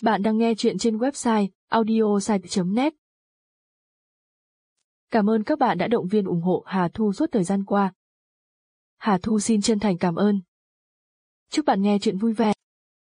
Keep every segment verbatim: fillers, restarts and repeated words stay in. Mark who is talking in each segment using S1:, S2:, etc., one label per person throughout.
S1: Bạn đang nghe chuyện trên website audiosite chấm net. Cảm ơn các bạn đã động viên ủng hộ Hà Thu suốt thời gian qua. Hà Thu xin chân thành cảm ơn. Chúc bạn nghe chuyện vui vẻ.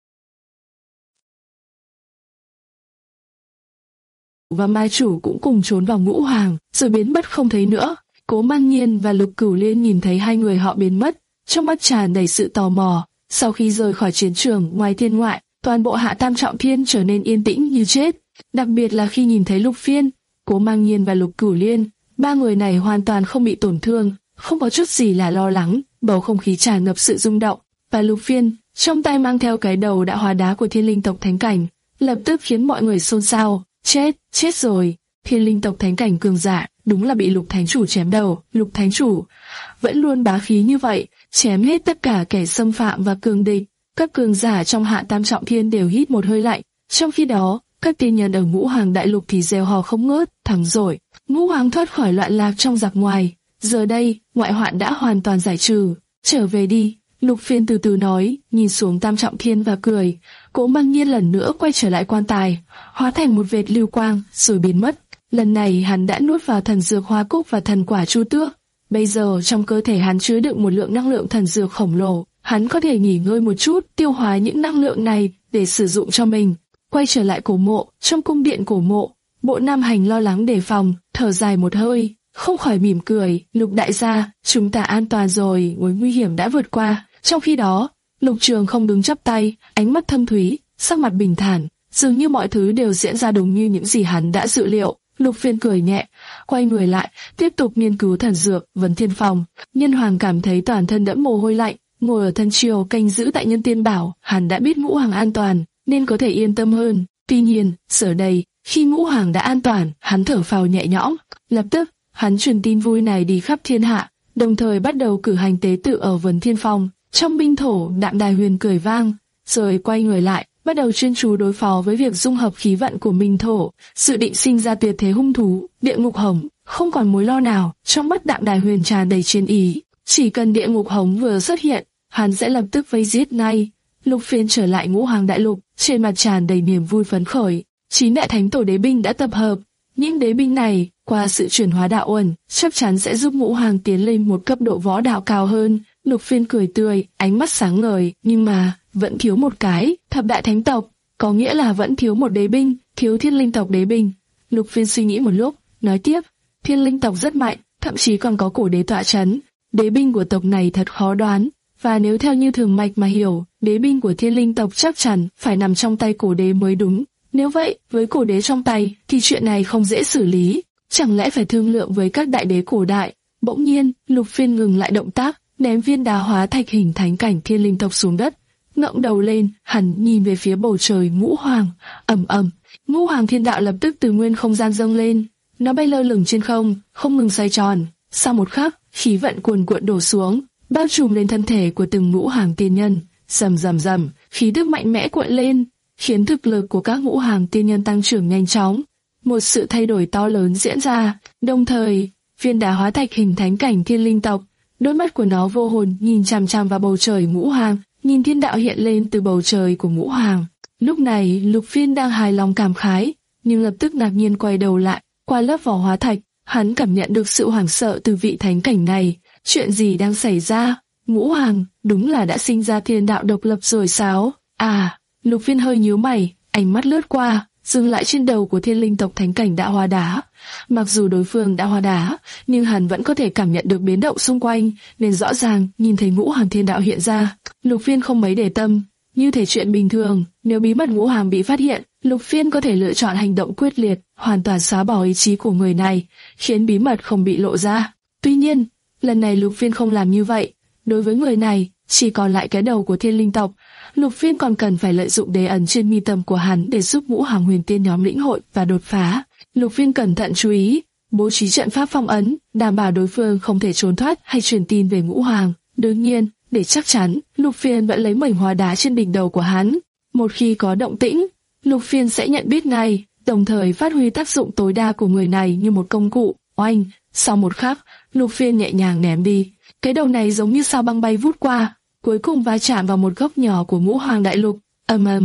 S2: Và Mai Chủ cũng cùng trốn vào Ngũ Hoàng, rồi biến mất không thấy nữa. Cố Mang Nhiên và Lục Cửu Liên nhìn thấy hai người họ biến mất, trong mắt tràn đầy sự tò mò. Sau khi rời khỏi chiến trường ngoài thiên ngoại, toàn bộ Hạ Tam Trọng Thiên trở nên yên tĩnh như chết. Đặc biệt là khi nhìn thấy Lục Phiên, Cố Mang Nhiên và Lục Cửu Liên, ba người này hoàn toàn không bị tổn thương, không có chút gì là lo lắng. Bầu không khí tràn ngập sự rung động. Và Lục Phiên, trong tay mang theo cái đầu đã hóa đá của Thiên Linh tộc Thánh Cảnh, lập tức khiến mọi người xôn xao. Chết, chết rồi! Thiên Linh tộc Thánh Cảnh cường giả, đúng là bị Lục Thánh Chủ chém đầu. Lục Thánh Chủ vẫn luôn bá khí như vậy, chém hết tất cả kẻ xâm phạm và cường địch. Các cường giả trong Hạ Tam Trọng Thiên đều hít một hơi lạnh. Trong khi đó, các tiên nhân ở Ngũ Hoàng Đại Lục thì reo hò không ngớt. Thắng rồi! Ngũ Hoàng thoát khỏi loạn lạc trong giặc ngoài. Giờ đây, ngoại hoạn đã hoàn toàn giải trừ. Trở về đi! Lục Phiên từ từ nói, nhìn xuống Tam Trọng Thiên và cười. Cố Mang Nhiên lần nữa quay trở lại quan tài, hóa thành một vệt lưu quang, rồi biến mất. Lần này hắn đã nuốt vào thần dược Hoa Cúc và thần quả Chu Tước. Bây giờ trong cơ thể hắn chứa đựng một lượng năng lượng thần dược khổng lồ. Hắn có thể nghỉ ngơi một chút, tiêu hóa những năng lượng này để sử dụng cho mình. Quay trở lại cổ mộ, trong cung điện cổ mộ, Bộ Nam Hành lo lắng đề phòng, thở dài một hơi, không khỏi mỉm cười. Lục đại gia, chúng ta an toàn rồi, mối nguy hiểm đã vượt qua. Trong khi đó, Lục Trường không đứng chắp tay, ánh mắt thâm thúy, sắc mặt bình thản, dường như mọi thứ đều diễn ra đúng như những gì hắn đã dự liệu. Lục Phiên cười nhẹ, quay người lại, tiếp tục nghiên cứu thần dược Vấn Thiên Phòng. Nhân Hoàng cảm thấy toàn thân đẫm mồ hôi lạnh, ngồi ở thân triều canh giữ tại Nhân Tiên Bảo. Hắn đã biết Ngũ Hoàng an toàn, nên có thể yên tâm hơn. Tuy nhiên, giờ đây, khi Ngũ Hoàng đã an toàn, hắn thở phào nhẹ nhõm. Lập tức, hắn truyền tin vui này đi khắp thiên hạ, đồng thời bắt đầu cử hành tế tự ở Vấn Thiên Phòng. Trong binh thổ, Đạm Đài Huyền cười vang, rồi quay người lại, bắt đầu chuyên chú đối phó với việc dung hợp khí vận của minh thổ, dự định sinh ra tuyệt thế hung thú, địa ngục hồng. Không còn mối lo nào, trong mắt Đạm Đài Huyền tràn đầy chiến ý. Chỉ cần địa ngục hồng vừa xuất hiện, hắn sẽ lập tức vây giết ngay. Lục Phiên trở lại Ngũ Hoàng Đại Lục, trên mặt tràn đầy niềm vui phấn khởi. Chín đại thánh tổ đế binh đã tập hợp. Những đế binh này, qua sự chuyển hóa đạo uẩn, chắc chắn sẽ giúp Ngũ Hoàng tiến lên một cấp độ võ đạo cao hơn. Lục Phiên cười tươi, ánh mắt sáng ngời, nhưng mà vẫn thiếu một cái, thập đại thánh tộc, có nghĩa là vẫn thiếu một đế binh, thiếu Thiên Linh tộc đế binh. Lục Phiên suy nghĩ một lúc, nói tiếp, Thiên Linh tộc rất mạnh, thậm chí còn có cổ đế tọa chấn. Đế binh của tộc này thật khó đoán, và nếu theo như thường mạch mà hiểu, đế binh của Thiên Linh tộc chắc chắn phải nằm trong tay cổ đế mới đúng. Nếu vậy, với cổ đế trong tay, thì chuyện này không dễ xử lý, chẳng lẽ phải thương lượng với các đại đế cổ đại. Bỗng nhiên, Lục Phiên ngừng lại động tác, ném viên đá hóa thạch hình thánh cảnh Thiên Linh tộc xuống đất, ngẩng đầu lên, hắn nhìn về phía bầu trời Ngũ Hoàng. Ầm ầm, Ngũ Hoàng thiên đạo lập tức từ nguyên không gian dâng lên, nó bay lơ lửng trên không, không ngừng xoay tròn. Sau một khắc, khí vận cuồn cuộn đổ xuống, bao trùm lên thân thể của từng Ngũ Hoàng tiên nhân. Rầm rầm rầm, khí tức mạnh mẽ cuộn lên, khiến thực lực của các Ngũ Hoàng tiên nhân tăng trưởng nhanh chóng. Một sự thay đổi to lớn diễn ra, đồng thời, viên đá hóa thạch hình thánh cảnh Thiên Linh tộc, đôi mắt của nó vô hồn nhìn chằm chằm vào bầu trời Ngũ Hoàng, nhìn thiên đạo hiện lên từ bầu trời của Ngũ Hoàng. Lúc này, Lục Phiên đang hài lòng cảm khái, nhưng lập tức ngạc nhiên quay đầu lại, qua lớp vỏ hóa thạch, hắn cảm nhận được sự hoảng sợ từ vị thánh cảnh này. Chuyện gì đang xảy ra? Ngũ Hoàng, đúng là đã sinh ra thiên đạo độc lập rồi sao? À, Lục Phiên hơi nhíu mày, ánh mắt lướt qua, dừng lại trên đầu của Thiên Linh tộc thánh cảnh đã hóa đá. Mặc dù đối phương đã hóa đá, nhưng hắn vẫn có thể cảm nhận được biến động xung quanh, nên rõ ràng nhìn thấy Ngũ Hoàng thiên đạo hiện ra. Lục Phiên không mấy để tâm, như thể chuyện bình thường. Nếu bí mật Ngũ Hoàng bị phát hiện, Lục Phiên có thể lựa chọn hành động quyết liệt, hoàn toàn xóa bỏ ý chí của người này, khiến bí mật không bị lộ ra. Tuy nhiên, lần này Lục Phiên không làm như vậy. Đối với người này, chỉ còn lại cái đầu của Thiên Linh tộc. Lục Phiên còn cần phải lợi dụng đế ấn trên mi tâm của hắn để giúp Ngũ Hoàng huyền tiên nhóm lĩnh hội và đột phá. Lục Phiên cẩn thận chú ý, bố trí trận pháp phong ấn, đảm bảo đối phương không thể trốn thoát hay truyền tin về Ngũ Hoàng. Đương nhiên, để chắc chắn, Lục Phiên vẫn lấy mảnh hóa đá trên đỉnh đầu của hắn. Một khi có động tĩnh, Lục Phiên sẽ nhận biết ngay, đồng thời phát huy tác dụng tối đa của người này như một công cụ. Oanh! Sau một khắc, Lục Phiên nhẹ nhàng ném đi. Cái đầu này giống như sao băng bay vút qua, cuối cùng va chạm vào một góc nhỏ của Ngũ Hoàng Đại Lục. Ầm ầm,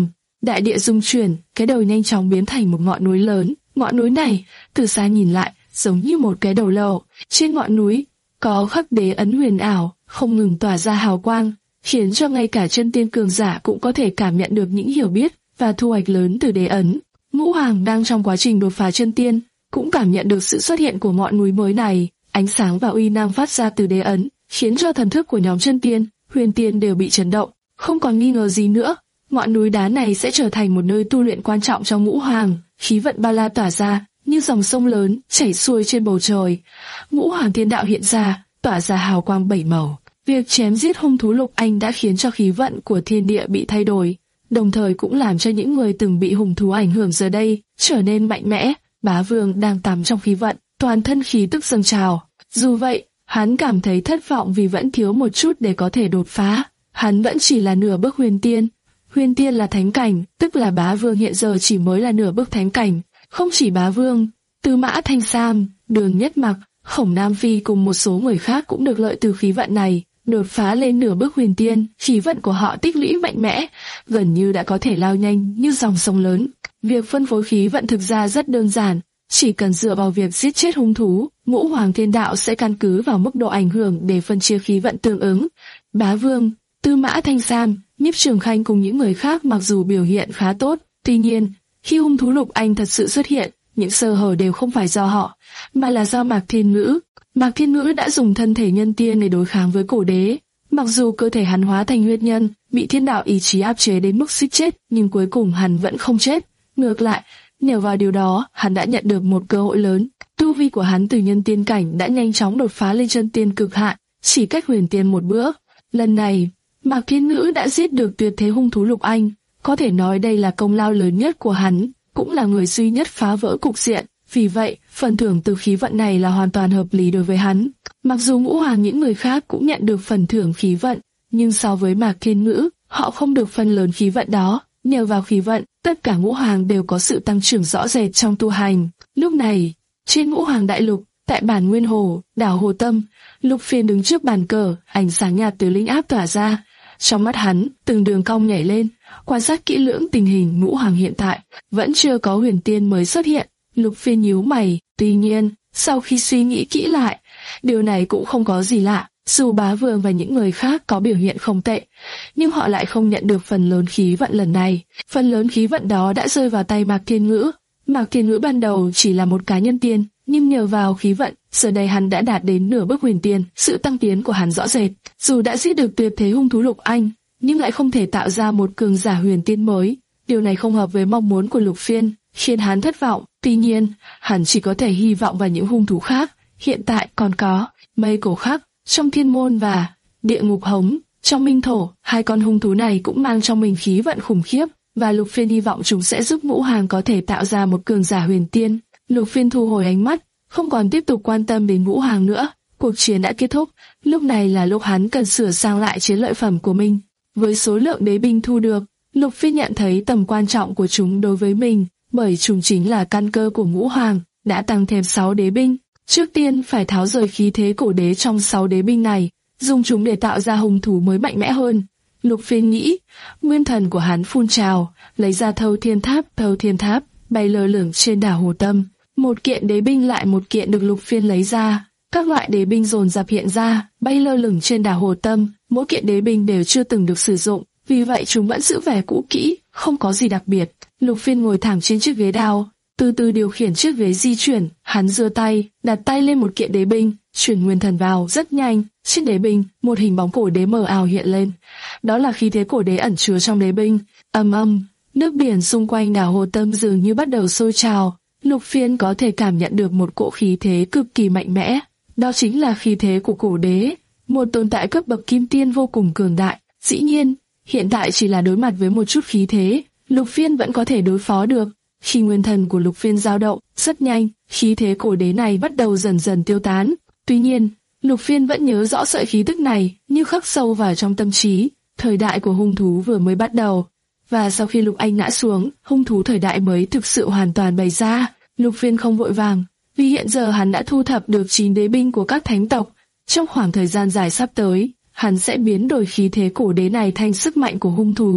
S2: đại địa rung chuyển, cái đầu nhanh chóng biến thành một ngọn núi lớn. Ngọn núi này, từ xa nhìn lại, giống như một cái đầu lâu. Trên ngọn núi có khắc đế ấn huyền ảo, không ngừng tỏa ra hào quang, khiến cho ngay cả chân tiên cường giả cũng có thể cảm nhận được những hiểu biết và thu hoạch lớn từ đế ấn. Ngũ Hoàng đang trong quá trình đột phá chân tiên, cũng cảm nhận được sự xuất hiện của ngọn núi mới này. Ánh sáng và uy năng phát ra từ đế ấn, khiến cho thần thức của nhóm chân tiên, huyền tiên đều bị chấn động. Không còn nghi ngờ gì nữa, ngọn núi đá này sẽ trở thành một nơi tu luyện quan trọng cho Ngũ Hoàng. Khí vận bao la tỏa ra, như dòng sông lớn chảy xuôi trên bầu trời. Ngũ Hoàng thiên đạo hiện ra, tỏa ra hào quang bảy màu. Việc chém giết hung thú Lục Anh đã khiến cho khí vận của thiên địa bị thay đổi, đồng thời cũng làm cho những người từng bị hung thú ảnh hưởng giờ đây trở nên mạnh mẽ. Bá Vương đang tắm trong khí vận, toàn thân khí tức dâng trào. Dù vậy, hắn cảm thấy thất vọng vì vẫn thiếu một chút để có thể đột phá. Hắn vẫn chỉ là nửa bước huyền tiên. Huyền tiên là thánh cảnh, tức là Bá Vương hiện giờ chỉ mới là nửa bước thánh cảnh. Không chỉ Bá Vương, Tư Mã Thanh Sam, Đường Nhất Mặc, Khổng Nam Phi cùng một số người khác cũng được lợi từ khí vận này, đột phá lên nửa bước huyền tiên. Khí vận của họ tích lũy mạnh mẽ, gần như đã có thể lao nhanh như dòng sông lớn. Việc phân phối khí vận thực ra rất đơn giản, chỉ cần dựa vào việc giết chết hung thú, Ngũ Hoàng thiên đạo sẽ căn cứ vào mức độ ảnh hưởng để phân chia khí vận tương ứng. Bá Vương, Tư Mã Thanh Sam, Nhiếp Trường Khanh cùng những người khác mặc dù biểu hiện khá tốt, tuy nhiên, khi hung thú Lục Anh thật sự xuất hiện, những sơ hở đều không phải do họ, mà là do Mạc Thiên Ngữ. Mạc Thiên Ngữ đã dùng thân thể nhân tiên để đối kháng với cổ đế. Mặc dù cơ thể hắn hóa thành huyết nhân, bị thiên đạo ý chí áp chế đến mức suýt chết, nhưng cuối cùng hắn vẫn không chết. Ngược lại, nhờ vào điều đó, hắn đã nhận được một cơ hội lớn. Tu vi của hắn từ nhân tiên cảnh đã nhanh chóng đột phá lên chân tiên cực hạn, chỉ cách huyền tiên một bước. Lần này, Mạc Thiên Ngữ đã giết được tuyệt thế hung thú Lục Anh, có thể nói đây là công lao lớn nhất của hắn, cũng là người duy nhất phá vỡ cục diện. Vì vậy, phần thưởng từ khí vận này là hoàn toàn hợp lý đối với hắn. Mặc dù Ngũ Hoàng những người khác cũng nhận được phần thưởng khí vận, nhưng so với Mạc Thiên Ngữ, họ không được phần lớn khí vận đó. Nhờ vào khí vận, tất cả Ngũ Hoàng đều có sự tăng trưởng rõ rệt trong tu hành. Lúc này, trên Ngũ Hoàng đại lục, tại bản Nguyên Hồ, đảo Hồ Tâm, Lục Phiên đứng trước bàn cờ, ánh sáng nhạt từ linh áp tỏa ra. Trong mắt hắn, từng đường cong nhảy lên, quan sát kỹ lưỡng tình hình Ngũ Hoàng hiện tại, vẫn chưa có huyền tiên mới xuất hiện. Lục Phiên nhíu mày, tuy nhiên, sau khi suy nghĩ kỹ lại, điều này cũng không có gì lạ. Dù Bá Vương và những người khác có biểu hiện không tệ, nhưng họ lại không nhận được phần lớn khí vận lần này. Phần lớn khí vận đó đã rơi vào tay Mạc Thiên Ngữ. Mạc Thiên Ngữ ban đầu chỉ là một cá nhân tiên, nhưng nhờ vào khí vận, giờ đây hắn đã đạt đến nửa bước huyền tiên. Sự tăng tiến của hắn rõ rệt. Dù đã giết được tuyệt thế hung thú Lục Anh, nhưng lại không thể tạo ra một cường giả huyền tiên mới. Điều này không hợp với mong muốn của Lục Phiên, khiến hắn thất vọng. Tuy nhiên, hắn chỉ có thể hy vọng vào những hung thú khác. Hiện tại còn có Mây Cổ Khắc trong Thiên Môn và Địa Ngục Hống trong Minh Thổ. Hai con hung thú này cũng mang trong mình khí vận khủng khiếp, và Lục Phiên hy vọng chúng sẽ giúp Ngũ Hoàng có thể tạo ra một cường giả huyền tiên. Lục Phiên thu hồi ánh mắt, không còn tiếp tục quan tâm đến Ngũ Hoàng nữa. Cuộc chiến đã kết thúc, lúc này là lúc hắn cần sửa sang lại chiến lợi phẩm của mình. Với số lượng đế binh thu được, Lục Phiên nhận thấy tầm quan trọng của chúng đối với mình, bởi chúng chính là căn cơ của Ngũ Hoàng. Đã tăng thêm sáu đế binh. Trước tiên phải tháo rời khí thế cổ đế trong sáu đế binh này, dùng chúng để tạo ra hung thú mới mạnh mẽ hơn. Lục Phiên nghĩ, nguyên thần của hắn phun trào, lấy ra Thâu Thiên Tháp, Thâu Thiên Tháp bay lơ lửng trên đảo Hồ Tâm. Một kiện đế binh lại một kiện được Lục Phiên lấy ra, các loại đế binh dồn dập hiện ra, bay lơ lửng trên đảo Hồ Tâm. Mỗi kiện đế binh đều chưa từng được sử dụng, vì vậy chúng vẫn giữ vẻ cũ kỹ, không có gì đặc biệt. Lục Phiên ngồi thẳng trên chiếc ghế đao, từ từ điều khiển chiếc ghế di chuyển. Hắn giơ tay, đặt tay lên một kiện đế binh, chuyển nguyên thần vào rất nhanh. Trên đế binh, một hình bóng cổ đế mờ ảo hiện lên. Đó là khí thế cổ đế ẩn chứa trong đế binh. Ầm ầm, nước biển xung quanh đảo Hồ Tâm dường như bắt đầu sôi trào. Lục Phiên có thể cảm nhận được một cỗ khí thế cực kỳ mạnh mẽ. Đó chính là khí thế của cổ đế, một tồn tại cấp bậc kim tiên vô cùng cường đại. Dĩ nhiên, hiện tại chỉ là đối mặt với một chút khí thế, Lục Phiên vẫn có thể đối phó được. Khi nguyên thần của Lục Phiên dao động, rất nhanh, khí thế cổ đế này bắt đầu dần dần tiêu tán. Tuy nhiên, Lục Phiên vẫn nhớ rõ sợi khí tức này, như khắc sâu vào trong tâm trí. Thời đại của hung thú vừa mới bắt đầu, và sau khi Lục Anh ngã xuống, hung thú thời đại mới thực sự hoàn toàn bày ra. Lục Phiên không vội vàng, vì hiện giờ hắn đã thu thập được chín đế binh của các thánh tộc. Trong khoảng thời gian dài sắp tới, hắn sẽ biến đổi khí thế cổ đế này thành sức mạnh của hung thú.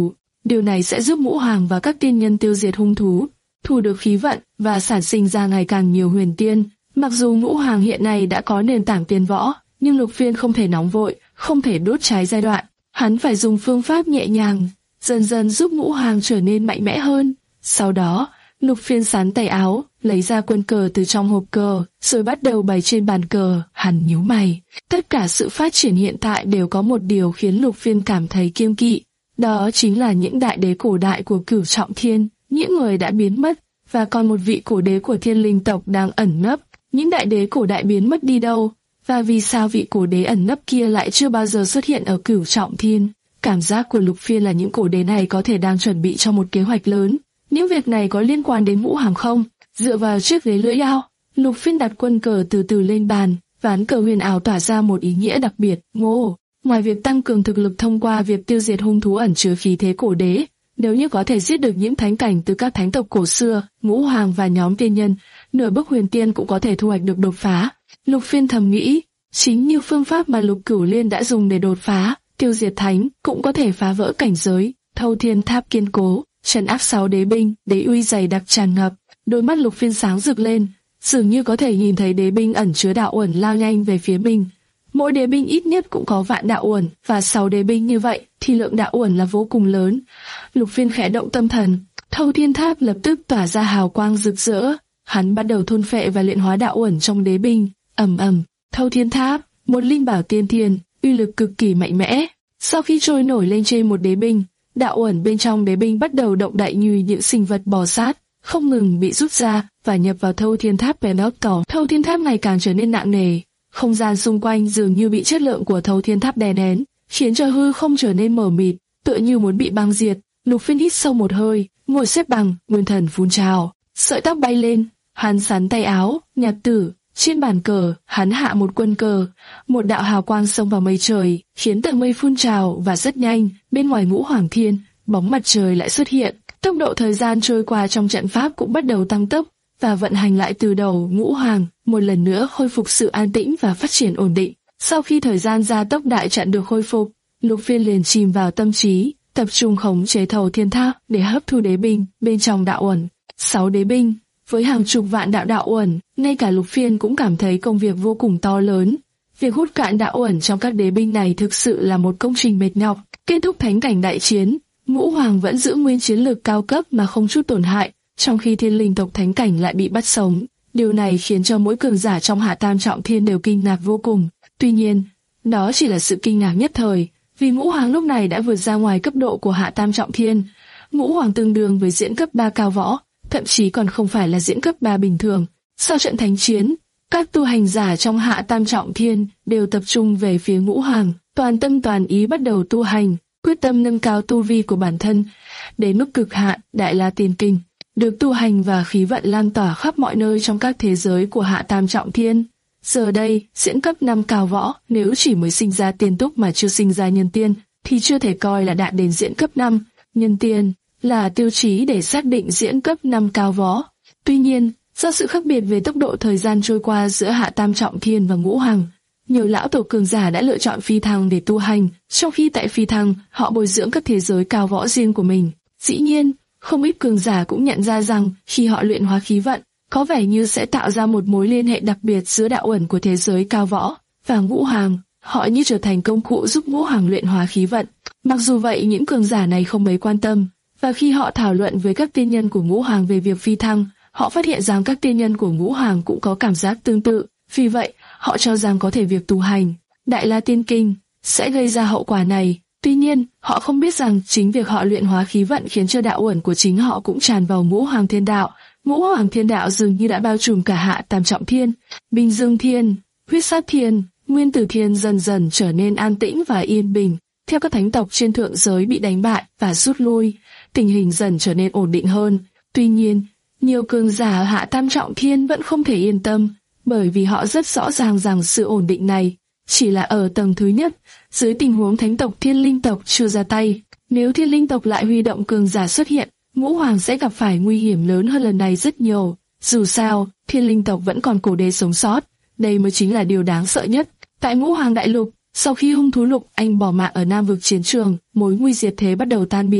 S2: Điều này sẽ giúp Ngũ Hoàng và các tiên nhân tiêu diệt hung thú, thu được khí vận và sản sinh ra ngày càng nhiều huyền tiên. Mặc dù Ngũ Hoàng hiện nay đã có nền tảng tiên võ, nhưng Lục Phiên không thể nóng vội, không thể đốt cháy giai đoạn. Hắn phải dùng phương pháp nhẹ nhàng, dần dần giúp Ngũ Hoàng trở nên mạnh mẽ hơn. Sau đó, Lục Phiên sắn tay áo, lấy ra quân cờ từ trong hộp cờ, rồi bắt đầu bày trên bàn cờ. Hắn nhíu mày. Tất cả sự phát triển hiện tại đều có một điều khiến Lục Phiên cảm thấy kiêng kỵ. Đó chính là những đại đế cổ đại của Cửu Trọng Thiên, những người đã biến mất, và còn một vị cổ đế của Thiên Linh tộc đang ẩn nấp. Những đại đế cổ đại biến mất đi đâu? Và vì sao vị cổ đế ẩn nấp kia lại chưa bao giờ xuất hiện ở Cửu Trọng Thiên? Cảm giác của Lục Phiên là những cổ đế này có thể đang chuẩn bị cho một kế hoạch lớn. Những việc này có liên quan đến Ngũ Hoàng không? Dựa vào chiếc ghế lưỡi dao, Lục Phiên đặt quân cờ từ từ lên bàn, ván cờ huyền ảo tỏa ra một ý nghĩa đặc biệt. Ngô, ngoài việc tăng cường thực lực thông qua việc tiêu diệt hung thú ẩn chứa khí thế cổ đế, nếu như có thể giết được những thánh cảnh từ các thánh tộc cổ xưa, Ngũ Hoàng và nhóm tiên nhân, nửa bước huyền tiên cũng có thể thu hoạch được đột phá. Lục Phiên thầm nghĩ, chính như phương pháp mà Lục Cửu Liên đã dùng để đột phá, tiêu diệt thánh cũng có thể phá vỡ cảnh giới. Thâu Thiên Tháp kiên cố, trấn áp sáu đế binh, đế uy dày đặc tràn ngập. Đôi mắt Lục Phiên sáng rực lên, dường như có thể nhìn thấy đế binh ẩn chứa đạo uẩn lao nhanh về phía mình. Mỗi đế binh ít nhất cũng có vạn đạo uẩn, và sáu đế binh như vậy thì lượng đạo uẩn là vô cùng lớn. Lục Phiên khẽ động tâm thần, Thâu Thiên Tháp lập tức tỏa ra hào quang rực rỡ. Hắn bắt đầu thôn phệ và luyện hóa đạo uẩn trong đế binh. Ầm ầm, Thâu Thiên Tháp, một linh bảo tiên thiên, uy lực cực kỳ mạnh mẽ. Sau khi trôi nổi lên trên một đế binh, đạo uẩn bên trong đế binh bắt đầu động đậy như những sinh vật bò sát, không ngừng bị rút ra và nhập vào Thâu Thiên Tháp Penoctor. Thâu Thiên Tháp ngày càng trở nên nặng nề, không gian xung quanh dường như bị chất lượng của Thâu Thiên Tháp đè nén, khiến cho hư không trở nên mờ mịt, tựa như muốn bị băng diệt. Lục Phiên hít sâu một hơi, ngồi xếp bằng, nguyên thần phun trào, sợi tóc bay lên, hắn sắn tay áo, nhạt tử. Trên bàn cờ, hắn hạ một quân cờ, một đạo hào quang xông vào mây trời, khiến tầng mây phun trào và rất nhanh, bên ngoài Ngũ Hoàng Thiên, bóng mặt trời lại xuất hiện. Tốc độ thời gian trôi qua trong trận pháp cũng bắt đầu tăng tốc, và vận hành lại từ đầu. Ngũ Hoàng một lần nữa khôi phục sự an tĩnh và phát triển ổn định. Sau khi thời gian gia tốc đại trận được khôi phục, Lục Phiên liền chìm vào tâm trí, tập trung khống chế Thâu Thiên Tháp để hấp thu đế binh bên trong đạo uẩn. Sáu đế binh với hàng chục vạn đạo đạo uẩn, ngay cả Lục Phiên cũng cảm thấy công việc vô cùng to lớn. Việc hút cạn đạo uẩn trong các đế binh này thực sự là một công trình mệt nhọc. Kết thúc thánh cảnh đại chiến, Ngũ Hoàng vẫn giữ nguyên chiến lược cao cấp mà không chút tổn hại, trong khi Thiên Linh tộc thánh cảnh lại bị bắt sống. Điều này khiến cho mỗi cường giả trong Hạ Tam Trọng Thiên đều kinh ngạc vô cùng. Tuy nhiên, đó chỉ là sự kinh ngạc nhất thời, vì Ngũ Hoàng lúc này đã vượt ra ngoài cấp độ của Hạ Tam Trọng Thiên. Ngũ Hoàng tương đương với diễn cấp ba cao võ, thậm chí còn không phải là diễn cấp ba bình thường. Sau trận thánh chiến, các tu hành giả trong Hạ Tam Trọng Thiên đều tập trung về phía Ngũ Hoàng, toàn tâm toàn ý bắt đầu tu hành, quyết tâm nâng cao tu vi của bản thân đến mức cực hạn. Đại La Tiên Kinh được tu hành và khí vận lan tỏa khắp mọi nơi trong các thế giới của Hạ Tam Trọng Thiên. Giờ đây, diễn cấp năm cao võ nếu chỉ mới sinh ra tiên túc mà chưa sinh ra nhân tiên thì chưa thể coi là đạt đến diễn cấp năm. Nhân tiên là tiêu chí để xác định diễn cấp năm cao võ. Tuy nhiên, do sự khác biệt về tốc độ thời gian trôi qua giữa Hạ Tam Trọng Thiên và Ngũ Hoàng, nhiều lão tổ cường giả đã lựa chọn phi thăng để tu hành, trong khi tại phi thăng, họ bồi dưỡng các thế giới cao võ riêng của mình. Dĩ nhiên, không ít cường giả cũng nhận ra rằng khi họ luyện hóa khí vận, có vẻ như sẽ tạo ra một mối liên hệ đặc biệt giữa đạo uẩn của thế giới cao võ và Ngũ Hoàng. Họ như trở thành công cụ giúp Ngũ Hoàng luyện hóa khí vận. Mặc dù vậy, những cường giả này không mấy quan tâm, và khi họ thảo luận với các tiên nhân của Ngũ Hoàng về việc phi thăng, họ phát hiện rằng các tiên nhân của Ngũ Hoàng cũng có cảm giác tương tự. Vì vậy, họ cho rằng có thể việc tu hành Đại La Tiên Kinh sẽ gây ra hậu quả này. Tuy nhiên, họ không biết rằng chính việc họ luyện hóa khí vận khiến cho đạo uẩn của chính họ cũng tràn vào Ngũ Hoàng Thiên Đạo. Ngũ Hoàng Thiên Đạo dường như đã bao trùm cả Hạ Tam Trọng Thiên. Bình Dương Thiên, Huyết Sát Thiên, Nguyên Tử Thiên dần dần trở nên an tĩnh và yên bình. Theo các thánh tộc trên thượng giới bị đánh bại và rút lui, tình hình dần trở nên ổn định hơn. Tuy nhiên, nhiều cường giả ở Hạ Tam Trọng Thiên vẫn không thể yên tâm, bởi vì họ rất rõ ràng rằng sự ổn định này chỉ là ở tầng thứ nhất, dưới tình huống thánh tộc Thiên Linh tộc chưa ra tay. Nếu Thiên Linh tộc lại huy động cường giả xuất hiện, Ngũ Hoàng sẽ gặp phải nguy hiểm lớn hơn lần này rất nhiều. Dù sao, Thiên Linh tộc vẫn còn cổ đế sống sót, đây mới chính là điều đáng sợ nhất. Tại Ngũ Hoàng Đại Lục, sau khi hung thú Lục Anh bỏ mạng ở Nam vực chiến trường, mối nguy diệt thế bắt đầu tan biến.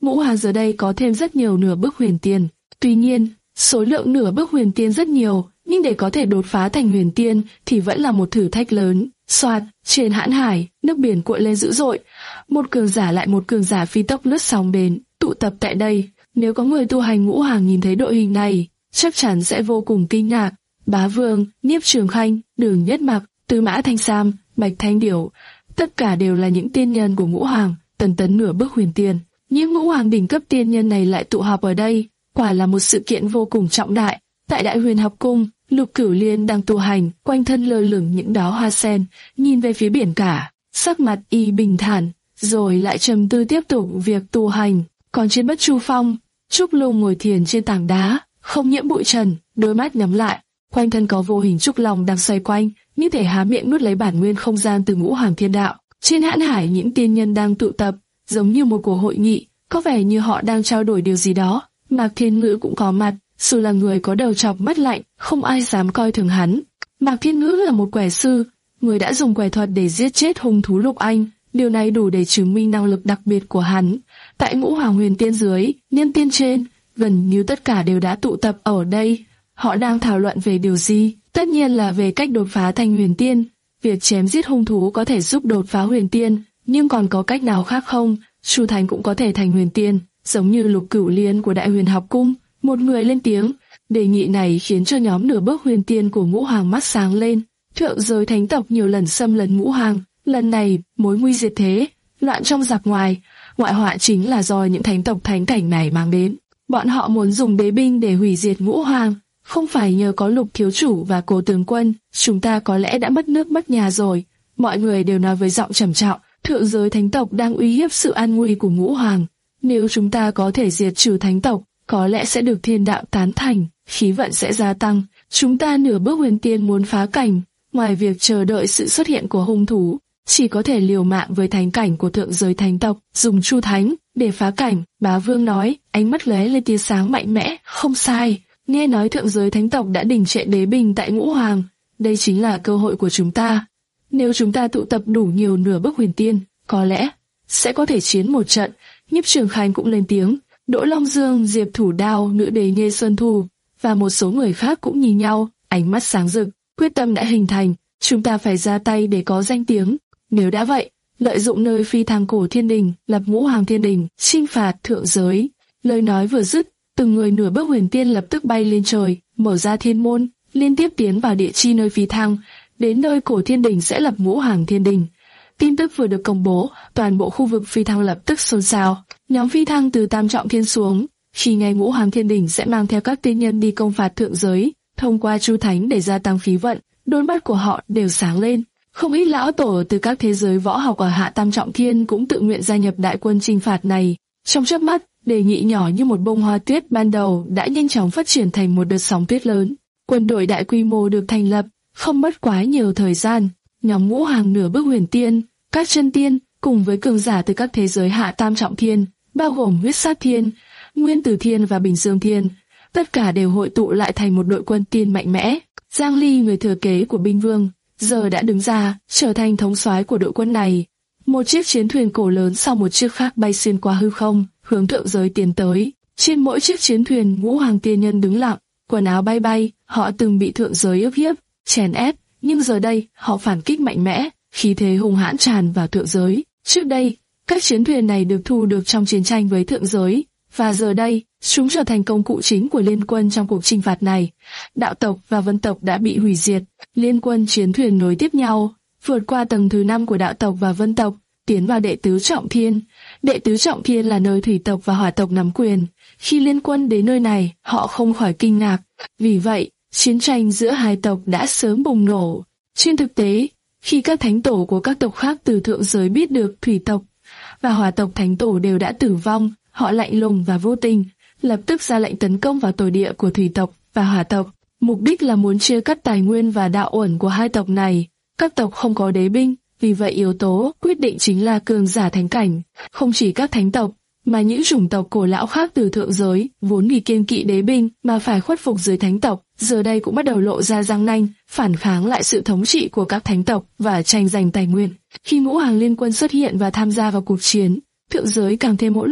S2: Ngũ Hoàng giờ đây có thêm rất nhiều nửa bước huyền tiên. Tuy nhiên, số lượng nửa bước huyền tiên rất nhiều, nhưng để có thể đột phá thành huyền tiên thì vẫn là một thử thách lớn. Soạt, trên hãn hải, nước biển cuộn lên dữ dội. Một cường giả lại một cường giả phi tốc lướt sóng đến, tụ tập tại đây. Nếu có người tu hành Ngũ Hoàng nhìn thấy đội hình này, chắc chắn sẽ vô cùng kinh ngạc. Bá Vương, Niếp Trường Khanh, Đường Nhất Mặc, Tư Mã Thanh Sam, Bạch Thanh Điểu, tất cả đều là những tiên nhân của Ngũ Hoàng, tần tấn nửa bước huyền tiên. Những Ngũ Hoàng đỉnh cấp tiên nhân này lại tụ họp ở đây, quả là một sự kiện vô cùng trọng đại. Tại Đại Huyền Học Cung, Lục Cửu Liên đang tu hành, quanh thân lơ lửng những đóa hoa sen, nhìn về phía biển cả, sắc mặt y bình thản, rồi lại trầm tư tiếp tục việc tu hành. Còn trên Bất Chu Phong, Trúc Lung ngồi thiền trên tảng đá, không nhiễm bụi trần, đôi mắt nhắm lại, quanh thân có vô hình trúc long đang xoay quanh, như thể há miệng nuốt lấy bản nguyên không gian từ Ngũ Hoàng Thiên Đạo. Trên hãn hải những tiên nhân đang tụ tập, giống như một cuộc hội nghị, có vẻ như họ đang trao đổi điều gì đó. Mạc Thiên Ngữ cũng có mặt, dù là người có đầu trọc mắt lạnh, không ai dám coi thường hắn. Mạc Thiên Ngữ là một quẻ sư, người đã dùng quẻ thuật để giết chết hung thú Lục Anh, điều này đủ để chứng minh năng lực đặc biệt của hắn. Tại Ngũ Hoàng huyền tiên dưới, nhân tiên trên, gần như tất cả đều đã tụ tập ở đây. Họ đang thảo luận về điều gì? Tất nhiên là về cách đột phá thành huyền tiên. Việc chém giết hung thú có thể giúp đột phá huyền tiên, nhưng còn có cách nào khác không? Chu Thành cũng có thể thành huyền tiên, giống như Lục Cửu Liên của Đại Huyền Học Cung. Một người lên tiếng, đề nghị này khiến cho nhóm nửa bước huyền tiên của Ngũ Hoàng mắt sáng lên. Thượng giới thánh tộc nhiều lần xâm lấn Ngũ Hoàng, lần này mối nguy diệt thế, loạn trong giặc ngoài, ngoại họa chính là do những thánh tộc thánh cảnh này mang đến. Bọn họ muốn dùng đế binh để hủy diệt Ngũ Hoàng, không phải nhờ có Lục thiếu chủ và Cố tướng quân, chúng ta có lẽ đã mất nước mất nhà rồi. Mọi người đều nói với giọng trầm trọng, thượng giới thánh tộc đang uy hiếp sự an nguy của Ngũ Hoàng. Nếu chúng ta có thể diệt trừ thánh tộc, có lẽ sẽ được thiên đạo tán thành, khí vận sẽ gia tăng. Chúng ta nửa bước huyền tiên muốn phá cảnh, ngoài việc chờ đợi sự xuất hiện của hung thú, chỉ có thể liều mạng với thánh cảnh của thượng giới thánh tộc, dùng Chu Thánh để phá cảnh. Bá Vương nói, ánh mắt lóe lên tia sáng mạnh mẽ. Không sai, nghe nói thượng giới thánh tộc đã đình trệ đế binh tại Ngũ Hoàng, đây chính là cơ hội của chúng ta. Nếu chúng ta tụ tập đủ nhiều nửa bước huyền tiên, có lẽ sẽ có thể chiến một trận. Nhiếp Trường Khanh cũng lên tiếng. Đỗ Long Dương, Diệp Thủ Đao, Nữ Đế Nghê Xuân Thu và một số người khác cũng nhìn nhau, ánh mắt sáng rực, quyết tâm đã hình thành, chúng ta phải ra tay để có danh tiếng. Nếu đã vậy, lợi dụng nơi phi thăng cổ thiên đình, lập Ngũ Hoàng thiên đình, chinh phạt thượng giới. Lời nói vừa dứt, từng người nửa bước huyền tiên lập tức bay lên trời, mở ra thiên môn, liên tiếp tiến vào địa chi nơi phi thăng, đến nơi cổ thiên đình sẽ lập Ngũ Hoàng thiên đình. Tin tức vừa được công bố, toàn bộ khu vực phi thăng lập tức xôn xao. Nhóm phi thăng từ Tam Trọng Thiên xuống, khi nghe Ngũ Hoàng thiên đình sẽ mang theo các tiên nhân đi công phạt thượng giới, thông qua Chu Thánh để gia tăng khí vận, đôi mắt của họ đều sáng lên. Không ít lão tổ từ các thế giới võ học ở hạ Tam Trọng Thiên cũng tự nguyện gia nhập đại quân chinh phạt này. Trong chớp mắt, đề nghị nhỏ như một bông hoa tuyết ban đầu đã nhanh chóng phát triển thành một đợt sóng tuyết lớn. Quân đội đại quy mô được thành lập, không mất quá nhiều thời gian. Nhóm Ngũ Hoàng nửa bước huyền tiên, các chân tiên, cùng với cường giả từ các thế giới hạ Tam Trọng Thiên, bao gồm Huyết Sát Thiên, Nguyên Tử Thiên và Bình Dương Thiên, tất cả đều hội tụ lại thành một đội quân tiên mạnh mẽ. Giang Ly, người thừa kế của Binh Vương, giờ đã đứng ra, trở thành thống soái của đội quân này. Một chiếc chiến thuyền cổ lớn sau một chiếc khác bay xuyên qua hư không, hướng thượng giới tiến tới. Trên mỗi chiếc chiến thuyền, Ngũ Hoàng tiên nhân đứng lặng, quần áo bay bay. Họ từng bị thượng giới ức hiếp, chèn ép, nhưng giờ đây họ phản kích mạnh mẽ, khí thế hung hãn tràn vào thượng giới. Trước đây, các chiến thuyền này được thu được trong chiến tranh với thượng giới, và giờ đây, chúng trở thành công cụ chính của liên quân trong cuộc chinh phạt này. Đạo tộc và vân tộc đã bị hủy diệt, liên quân chiến thuyền nối tiếp nhau, vượt qua tầng thứ năm của đạo tộc và vân tộc, tiến vào đệ tứ trọng thiên. Đệ tứ trọng thiên là nơi thủy tộc và hỏa tộc nắm quyền. Khi liên quân đến nơi này, họ không khỏi kinh ngạc. Vì vậy, chiến tranh giữa hai tộc đã sớm bùng nổ. Trên thực tế, khi các thánh tổ của các tộc khác từ thượng giới biết được thủy tộc và hỏa tộc thánh tổ đều đã tử vong, họ lạnh lùng và vô tình, lập tức ra lệnh tấn công vào tổ địa của thủy tộc và hỏa tộc. Mục đích là muốn chia cắt tài nguyên và đạo uẩn của hai tộc này. Các tộc không có đế binh, vì vậy yếu tố quyết định chính là cường giả thánh cảnh. Không chỉ các thánh tộc, mà những chủng tộc cổ lão khác từ thượng giới, vốn vì kiêng kỵ đế binh mà phải khuất phục dưới thánh tộc, giờ đây cũng bắt đầu lộ ra răng nanh, phản kháng lại sự thống trị của các thánh tộc và tranh giành tài nguyên. Khi Ngũ Hoàng liên quân xuất hiện và tham gia vào cuộc chiến, thượng giới càng thêm hỗn loạn.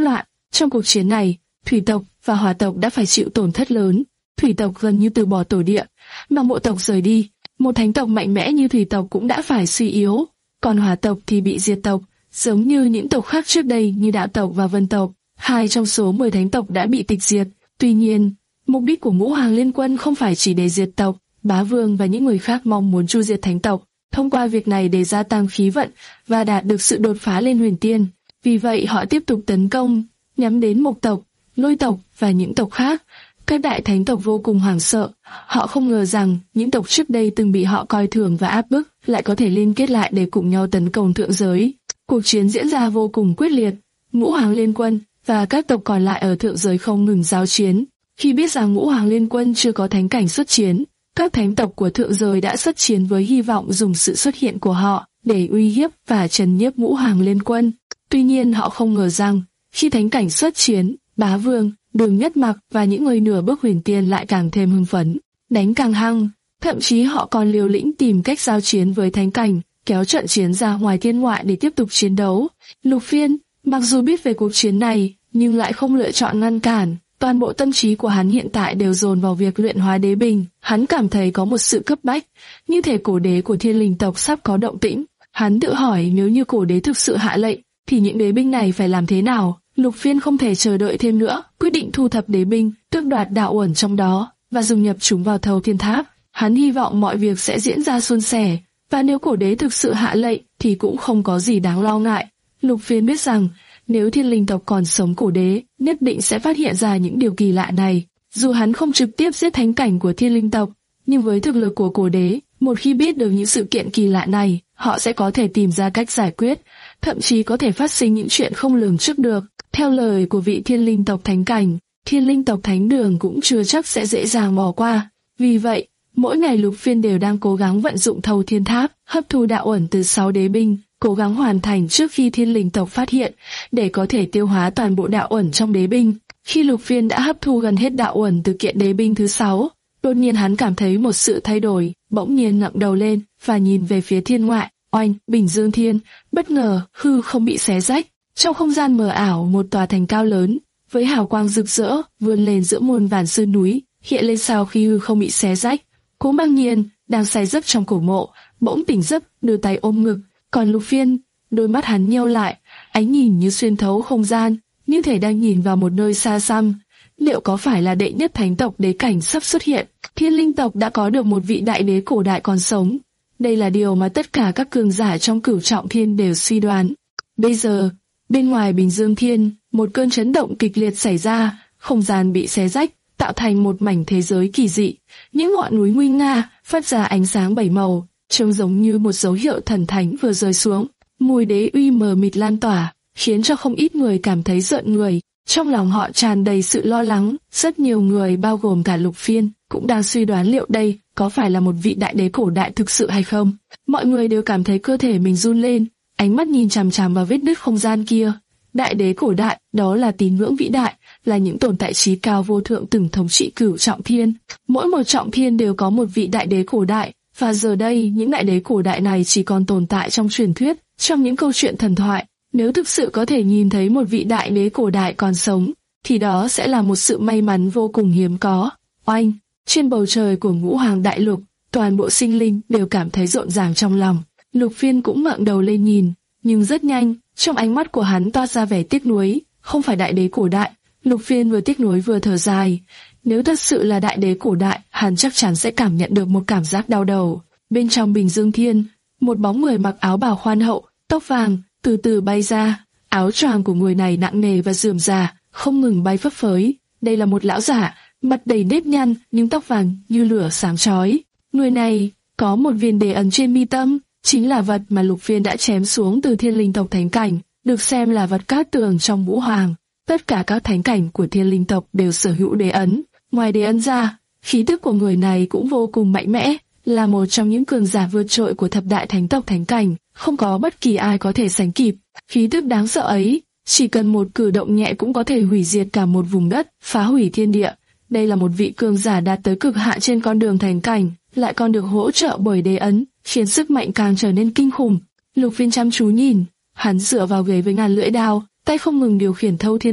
S2: Trong cuộc chiến này, thủy tộc và hỏa tộc đã phải chịu tổn thất lớn. Thủy tộc gần như từ bỏ tổ địa, mà mộ tộc rời đi. Một thánh tộc mạnh mẽ như thủy tộc cũng đã phải suy yếu, còn hỏa tộc thì bị diệt tộc, giống như những tộc khác trước đây như đạo tộc và vân tộc. Hai trong số mười thánh tộc đã bị tịch diệt. Tuy nhiên, mục đích của Ngũ Hoàng Liên Quân không phải chỉ để diệt tộc. Bá Vương và những người khác mong muốn chu diệt thánh tộc, thông qua việc này để gia tăng khí vận và đạt được sự đột phá lên huyền tiên. Vì vậy họ tiếp tục tấn công, nhắm đến Mộc tộc, Lôi tộc và những tộc khác. Các đại thánh tộc vô cùng hoảng sợ, họ không ngờ rằng những tộc trước đây từng bị họ coi thường và áp bức lại có thể liên kết lại để cùng nhau tấn công thượng giới. Cuộc chiến diễn ra vô cùng quyết liệt, Ngũ Hoàng Liên Quân và các tộc còn lại ở thượng giới không ngừng giao chiến. Khi biết rằng Ngũ Hoàng Liên Quân chưa có thánh cảnh xuất chiến, các thánh tộc của thượng giới đã xuất chiến với hy vọng dùng sự xuất hiện của họ để uy hiếp và trấn nhiếp Ngũ Hoàng Liên Quân. Tuy nhiên họ không ngờ rằng, khi thánh cảnh xuất chiến, Bá Vương, Đường Nhất Mặc và những người nửa bước huyền tiên lại càng thêm hưng phấn, đánh càng hăng, thậm chí họ còn liều lĩnh tìm cách giao chiến với thánh cảnh, kéo trận chiến ra ngoài thiên ngoại để tiếp tục chiến đấu. Lục Phiên, mặc dù biết về cuộc chiến này, nhưng lại không lựa chọn ngăn cản. Toàn bộ tâm trí của hắn hiện tại đều dồn vào việc luyện hóa đế binh. Hắn cảm thấy có một sự cấp bách, như thể cổ đế của Thiên Linh tộc sắp có động tĩnh. Hắn tự hỏi nếu như cổ đế thực sự hạ lệnh, thì những đế binh này phải làm thế nào? Lục Phiên không thể chờ đợi thêm nữa, quyết định thu thập đế binh, tước đoạt đạo uẩn trong đó và dung nhập chúng vào Thâu Thiên Tháp. Hắn hy vọng mọi việc sẽ diễn ra suôn sẻ, và nếu cổ đế thực sự hạ lệnh thì cũng không có gì đáng lo ngại. Lục Phiên biết rằng nếu Thiên Linh tộc còn sống, cổ đế nhất định sẽ phát hiện ra những điều kỳ lạ này. Dù hắn không trực tiếp giết thánh cảnh của Thiên Linh tộc, nhưng với thực lực của cổ đế, một khi biết được những sự kiện kỳ lạ này, họ sẽ có thể tìm ra cách giải quyết, thậm chí có thể phát sinh những chuyện không lường trước được. Theo lời của vị Thiên Linh tộc thánh cảnh, Thiên Linh tộc thánh đường cũng chưa chắc sẽ dễ dàng bỏ qua. Vì vậy, mỗi ngày Lục Phiên đều đang cố gắng vận dụng Thâu Thiên Tháp, hấp thu đạo uẩn từ sáu đế binh, cố gắng hoàn thành trước khi Thiên Linh tộc phát hiện, để có thể tiêu hóa toàn bộ đạo uẩn trong đế binh. Khi Lục Phiên đã hấp thu gần hết đạo uẩn từ kiện đế binh thứ sáu, đột nhiên hắn cảm thấy một sự thay đổi, bỗng nhiên ngẩng đầu lên và nhìn về phía thiên ngoại. Oanh, Bình Dương Thiên, bất ngờ hư không bị xé rách. Trong không gian mờ ảo, một tòa thành cao lớn với hào quang rực rỡ vươn lên giữa muôn vàn sơn núi, hiện lên sau khi hư không bị xé rách. Cố Mang Nhiên đang say giấc trong cổ mộ, bỗng tỉnh giấc, đưa tay ôm ngực, còn Lục Phiên, đôi mắt hắn nheo lại, ánh nhìn như xuyên thấu không gian, như thể đang nhìn vào một nơi xa xăm. Liệu có phải là đệ nhất thánh tộc đế cảnh sắp xuất hiện? Thiên Linh tộc đã có được một vị đại đế cổ đại còn sống. Đây là điều mà tất cả các cường giả trong Cửu Trọng Thiên đều suy đoán. Bây giờ, bên ngoài Bình Dương Thiên, một cơn chấn động kịch liệt xảy ra, không gian bị xé rách, tạo thành một mảnh thế giới kỳ dị. Những ngọn núi nguy nga phát ra ánh sáng bảy màu, trông giống như một dấu hiệu thần thánh vừa rơi xuống. Mùi đế uy mờ mịt lan tỏa, khiến cho không ít người cảm thấy rợn người. Trong lòng họ tràn đầy sự lo lắng, rất nhiều người bao gồm cả Lục Phiên cũng đang suy đoán liệu đây có phải là một vị đại đế cổ đại thực sự hay không. Mọi người đều cảm thấy cơ thể mình run lên, ánh mắt nhìn chằm chằm vào vết nứt không gian kia. Đại đế cổ đại, đó là tín ngưỡng vĩ đại, là những tồn tại trí cao vô thượng từng thống trị Cửu Trọng Thiên. Mỗi một trọng thiên đều có một vị đại đế cổ đại, và giờ đây những đại đế cổ đại này chỉ còn tồn tại trong truyền thuyết, trong những câu chuyện thần thoại. Nếu thực sự có thể nhìn thấy một vị đại đế cổ đại còn sống, thì đó sẽ là một sự may mắn vô cùng hiếm có. Oanh, trên bầu trời của Ngũ Hoàng Đại Lục, toàn bộ sinh linh đều cảm thấy rộn ràng trong lòng. Lục Phiên cũng ngẩng đầu lên nhìn, nhưng rất nhanh, trong ánh mắt của hắn toát ra vẻ tiếc nuối. Không phải đại đế cổ đại. Lục Phiên vừa tiếc nuối vừa thở dài. Nếu thật sự là đại đế cổ đại, hắn chắc chắn sẽ cảm nhận được một cảm giác đau đầu. Bên trong Bình Dương Thiên, một bóng người mặc áo bào khoan hậu, tóc vàng, từ từ bay ra. Áo choàng của người này nặng nề và rườm rà, không ngừng bay phấp phới. Đây là một lão giả, mặt đầy nếp nhăn, nhưng tóc vàng như lửa sáng chói. Người này có một viên đế ấn trên mi tâm, chính là vật mà Lục Phiên đã chém xuống từ Thiên Linh tộc thánh cảnh, được xem là vật cát tường trong Ngũ Hoàng. Tất cả các thánh cảnh của Thiên Linh tộc đều sở hữu đế ấn. Ngoài đế ấn ra, khí tức của người này cũng vô cùng mạnh mẽ, là một trong những cường giả vượt trội của thập đại thánh tộc thánh cảnh, không có bất kỳ ai có thể sánh kịp. Khí tức đáng sợ ấy, chỉ cần một cử động nhẹ cũng có thể hủy diệt cả một vùng đất, phá hủy thiên địa. Đây là một vị cường giả đạt tới cực hạn trên con đường thánh cảnh, lại còn được hỗ trợ bởi đế ấn, khiến sức mạnh càng trở nên kinh khủng. Lục Phiên chăm chú nhìn, hắn dựa vào ghế với ngàn lưỡi đao, tay không ngừng điều khiển Thâu Thiên Tháp,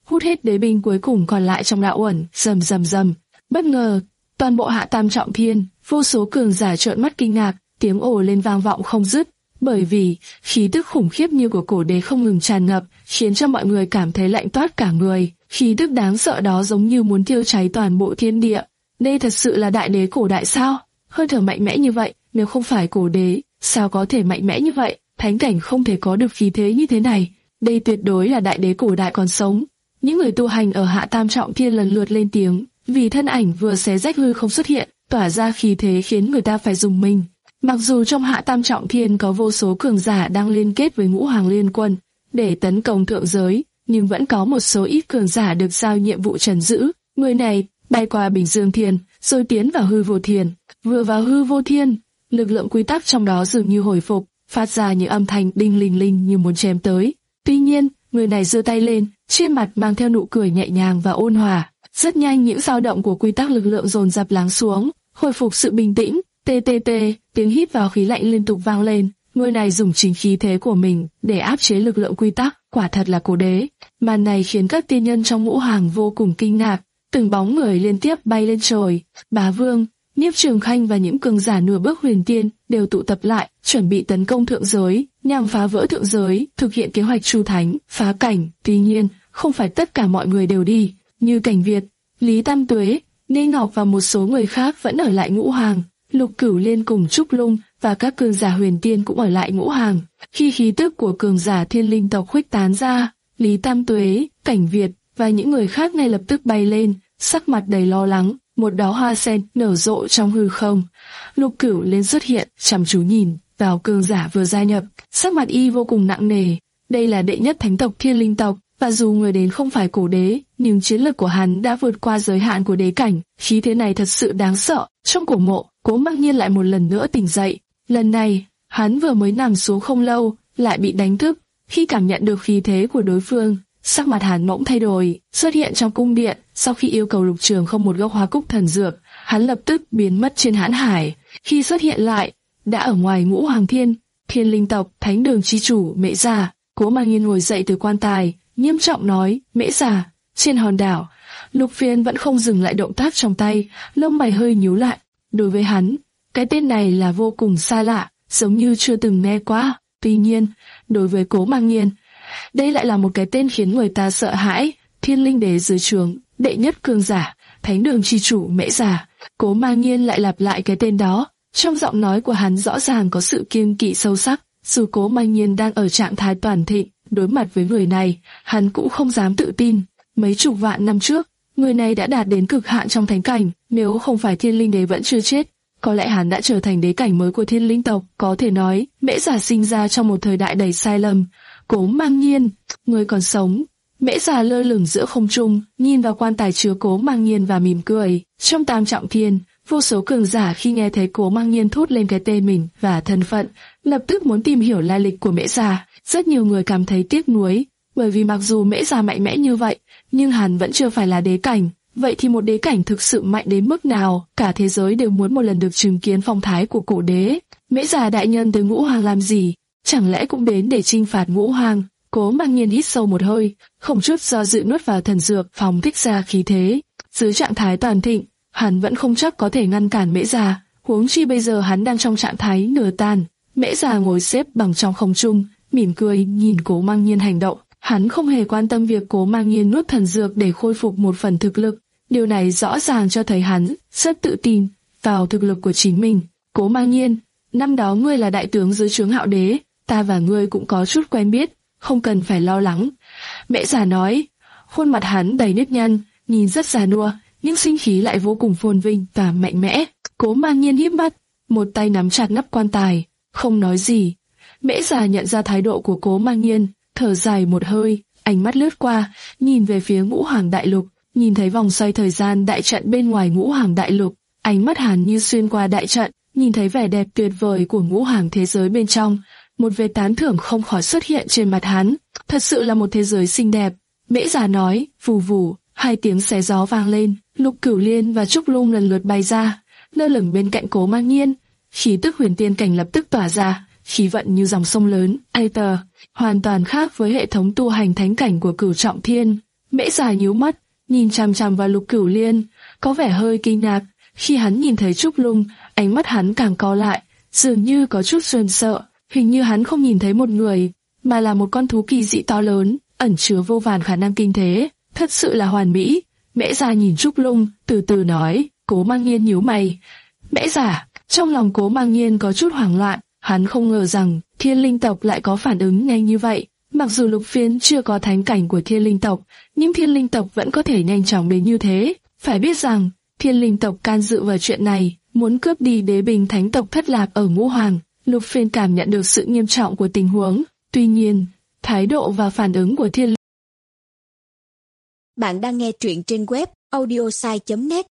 S2: hút hết đế binh cuối cùng còn lại trong đạo uẩn. Rầm rầm rầm. Bất ngờ, toàn bộ Hạ Tam Trọng Thiên, vô số cường giả trợn mắt kinh ngạc, tiếng ồ lên vang vọng không dứt, bởi vì khí tức khủng khiếp như của cổ đế không ngừng tràn ngập, khiến cho mọi người cảm thấy lạnh toát cả người. Khí tức đáng sợ đó giống như muốn thiêu cháy toàn bộ thiên địa. Đây thật sự là đại đế cổ đại sao? Hơi thở mạnh mẽ như vậy, nếu không phải cổ đế, sao có thể mạnh mẽ như vậy? Thánh cảnh không thể có được khí thế như thế này. Đây tuyệt đối là đại đế cổ đại còn sống. Những người tu hành ở Hạ Tam Trọng Thiên lần lượt lên tiếng, vì thân ảnh vừa xé rách hư không xuất hiện, tỏa ra khí thế khiến người ta phải rùng mình. Mặc dù trong Hạ Tam Trọng Thiên có vô số cường giả đang liên kết với Ngũ Hoàng Liên Quân để tấn công thượng giới, nhưng vẫn có một số ít cường giả được giao nhiệm vụ trấn giữ. Người này bay qua Bình Dương Thiên, rồi tiến vào Hư Vô Thiên. Vừa vào Hư Vô Thiên, lực lượng quy tắc trong đó dường như hồi phục, phát ra những âm thanh đinh linh linh như muốn chém tới. Tuy nhiên, người này giơ tay lên, trên mặt mang theo nụ cười nhẹ nhàng và ôn hòa. Rất nhanh những dao động của quy tắc lực lượng dồn dập lắng xuống, khôi phục sự bình tĩnh. Tê tê tê, tiếng hít vào khí lạnh liên tục vang lên. Người này dùng chính khí thế của mình để áp chế lực lượng quy tắc, quả thật là cổ đế. Màn này khiến các tiên nhân trong ngũ hàng vô cùng kinh ngạc, từng bóng người liên tiếp bay lên trời. Bá Vương, Nhiếp Trường Khanh và những cường giả nửa bước huyền tiên đều tụ tập lại, chuẩn bị tấn công thượng giới, nhằm phá vỡ thượng giới, thực hiện kế hoạch Chu Thánh, phá cảnh. Tuy nhiên, không phải tất cả mọi người đều đi, như Cảnh Việt, Lý Tam Tuế, Nê Ngọc và một số người khác vẫn ở lại ngũ hàng. Lục Cửu Liên cùng Trúc Lung và các cường giả huyền tiên cũng ở lại ngũ hàng. Khi khí tức của cường giả thiên linh tộc khuếch tán ra, Lý Tam Tuế, Cảnh Việt và những người khác ngay lập tức bay lên, sắc mặt đầy lo lắng. Một đóa hoa sen nở rộ trong hư không. Lục Cửu Liên xuất hiện, chăm chú nhìn vào cường giả vừa gia nhập, sắc mặt y vô cùng nặng nề. Đây là đệ nhất thánh tộc thiên linh tộc, và dù người đến không phải cổ đế, nhưng chiến lược của hắn đã vượt qua giới hạn của đế cảnh. Khí thế này thật sự đáng sợ. Trong cổ mộ, Cố Mặc Nhiên lại một lần nữa tỉnh dậy. Lần này, hắn vừa mới nằm xuống không lâu, lại bị đánh thức. Khi cảm nhận được khí thế của đối phương, sắc mặt hắn bỗng thay đổi, xuất hiện trong cung điện. Sau khi yêu cầu Lục Trường Không một gốc hoa cúc thần dược, hắn lập tức biến mất trên hãn hải. Khi xuất hiện lại, đã ở ngoài ngũ hoàng thiên, thiên linh tộc, thánh đường chi chủ, Mễ Già. Cố Mặc Nhiên ngồi dậy từ quan tài, nghiêm trọng nói, Mễ Già, trên hòn đảo. Lục Phiên vẫn không dừng lại động tác trong tay, lông mày hơi nhíu lại. Đối với hắn, cái tên này là vô cùng xa lạ, giống như chưa từng nghe qua. Tuy nhiên, đối với Cố Mặc Nhiên, đây lại là một cái tên khiến người ta sợ hãi. Thiên linh đế dưới trướng, đệ nhất cường giả, thánh đường chi chủ Mễ Già. Cố Mặc Nhiên lại lặp lại cái tên đó. Trong giọng nói của hắn rõ ràng có sự kiêng kỵ sâu sắc. Dù Cố Mặc Nhiên đang ở trạng thái toàn thịnh, đối mặt với người này, hắn cũng không dám tự tin. Mấy chục vạn năm trước, người này đã đạt đến cực hạn trong thánh cảnh. Nếu không phải thiên linh đế vẫn chưa chết, có lẽ hắn đã trở thành đế cảnh mới của thiên linh tộc. Có thể nói, Mễ Già sinh ra trong một thời đại đầy sai lầm. Cố Mặc Nhiên, người còn sống. Mễ Già lơ lửng giữa không trung, nhìn vào quan tài chứa Cố Mặc Nhiên và mỉm cười. Trong Tam Trọng Thiên, vô số cường giả khi nghe thấy Cố Mặc Nhiên thốt lên cái tên mình và thân phận, lập tức muốn tìm hiểu lai lịch của Mễ Già. Rất nhiều người cảm thấy tiếc nuối, bởi vì mặc dù Mễ Già mạnh mẽ như vậy, nhưng hắn vẫn chưa phải là đế cảnh. Vậy thì một đế cảnh thực sự mạnh đến mức nào? Cả thế giới đều muốn một lần được chứng kiến phong thái của cổ đế. Mễ Già đại nhân tới ngũ hoàng làm gì? Chẳng lẽ cũng đến để chinh phạt ngũ hoàng? Cố Mặc Nhiên hít sâu một hơi, không chút do dự nuốt vào thần dược, phóng thích ra khí thế. Dưới trạng thái toàn thịnh, hắn vẫn không chắc có thể ngăn cản Mễ Già, huống chi bây giờ hắn đang trong trạng thái nửa tàn. Mễ Già ngồi xếp bằng trong không trung, mỉm cười nhìn Cố Mặc Nhiên hành động. Hắn không hề quan tâm việc Cố Mặc Nhiên nuốt thần dược để khôi phục một phần thực lực. Điều này rõ ràng cho thấy hắn rất tự tin vào thực lực của chính mình. Cố Mặc Nhiên, năm đó ngươi là đại tướng dưới trướng Hạo Đế, ta và ngươi cũng có chút quen biết, không cần phải lo lắng. Mễ Già nói, khuôn mặt hắn đầy nếp nhăn, nhìn rất già nua, nhưng sinh khí lại vô cùng phồn vinh và mạnh mẽ. Cố Mặc Nhiên híp mắt, một tay nắm chặt nắp quan tài, không nói gì. Mễ Già nhận ra thái độ của Cố Mặc Nhiên, thở dài một hơi, ánh mắt lướt qua, nhìn về phía Ngũ Hoàng Đại Lục, nhìn thấy vòng xoay thời gian đại trận bên ngoài Ngũ Hoàng Đại Lục, ánh mắt hắn như xuyên qua đại trận, nhìn thấy vẻ đẹp tuyệt vời của ngũ hoàng thế giới bên trong. Một vệt tán thưởng không khỏi xuất hiện trên mặt hắn. Thật sự là một thế giới xinh đẹp. Mễ Già nói, vù vù, hai tiếng xé gió vang lên. Lục Cửu Liên và Trúc Lung lần lượt bay ra, lơ lửng bên cạnh Cố Mặc Nhiên. Khí tức huyền tiên cảnh lập tức tỏa ra, khí vận như dòng sông lớn, Aether, hoàn toàn khác với hệ thống tu hành thánh cảnh của Cửu Trọng Thiên. Mễ Già nhíu mắt, nhìn chằm chằm vào Lục Cửu Liên, có vẻ hơi kinh ngạc. Khi hắn nhìn thấy Trúc Lung, ánh mắt hắn càng co lại, dường như có chút run sợ. Hình như hắn không nhìn thấy một người, mà là một con thú kỳ dị to lớn, ẩn chứa vô vàn khả năng kinh thế, thật sự là hoàn mỹ. Mễ Già nhìn Trúc Lung, từ từ nói. Cố Mang Nhiên nhíu mày. Mễ Già, trong lòng Cố Mang Nhiên có chút hoảng loạn, hắn không ngờ rằng Thiên Linh tộc lại có phản ứng nhanh như vậy. Mặc dù Lục Phiến chưa có thánh cảnh của Thiên Linh tộc, nhưng Thiên Linh tộc vẫn có thể nhanh chóng đến như thế. Phải biết rằng, Thiên Linh tộc can dự vào chuyện này, muốn cướp đi đế binh thánh tộc thất lạc ở Ngũ Hoàng. Lục Phiến cảm nhận được sự nghiêm trọng của tình huống. Tuy nhiên, thái độ và phản ứng của Thiên Linh
S3: Bạn đang nghe truyện trên web audiosai chấm net.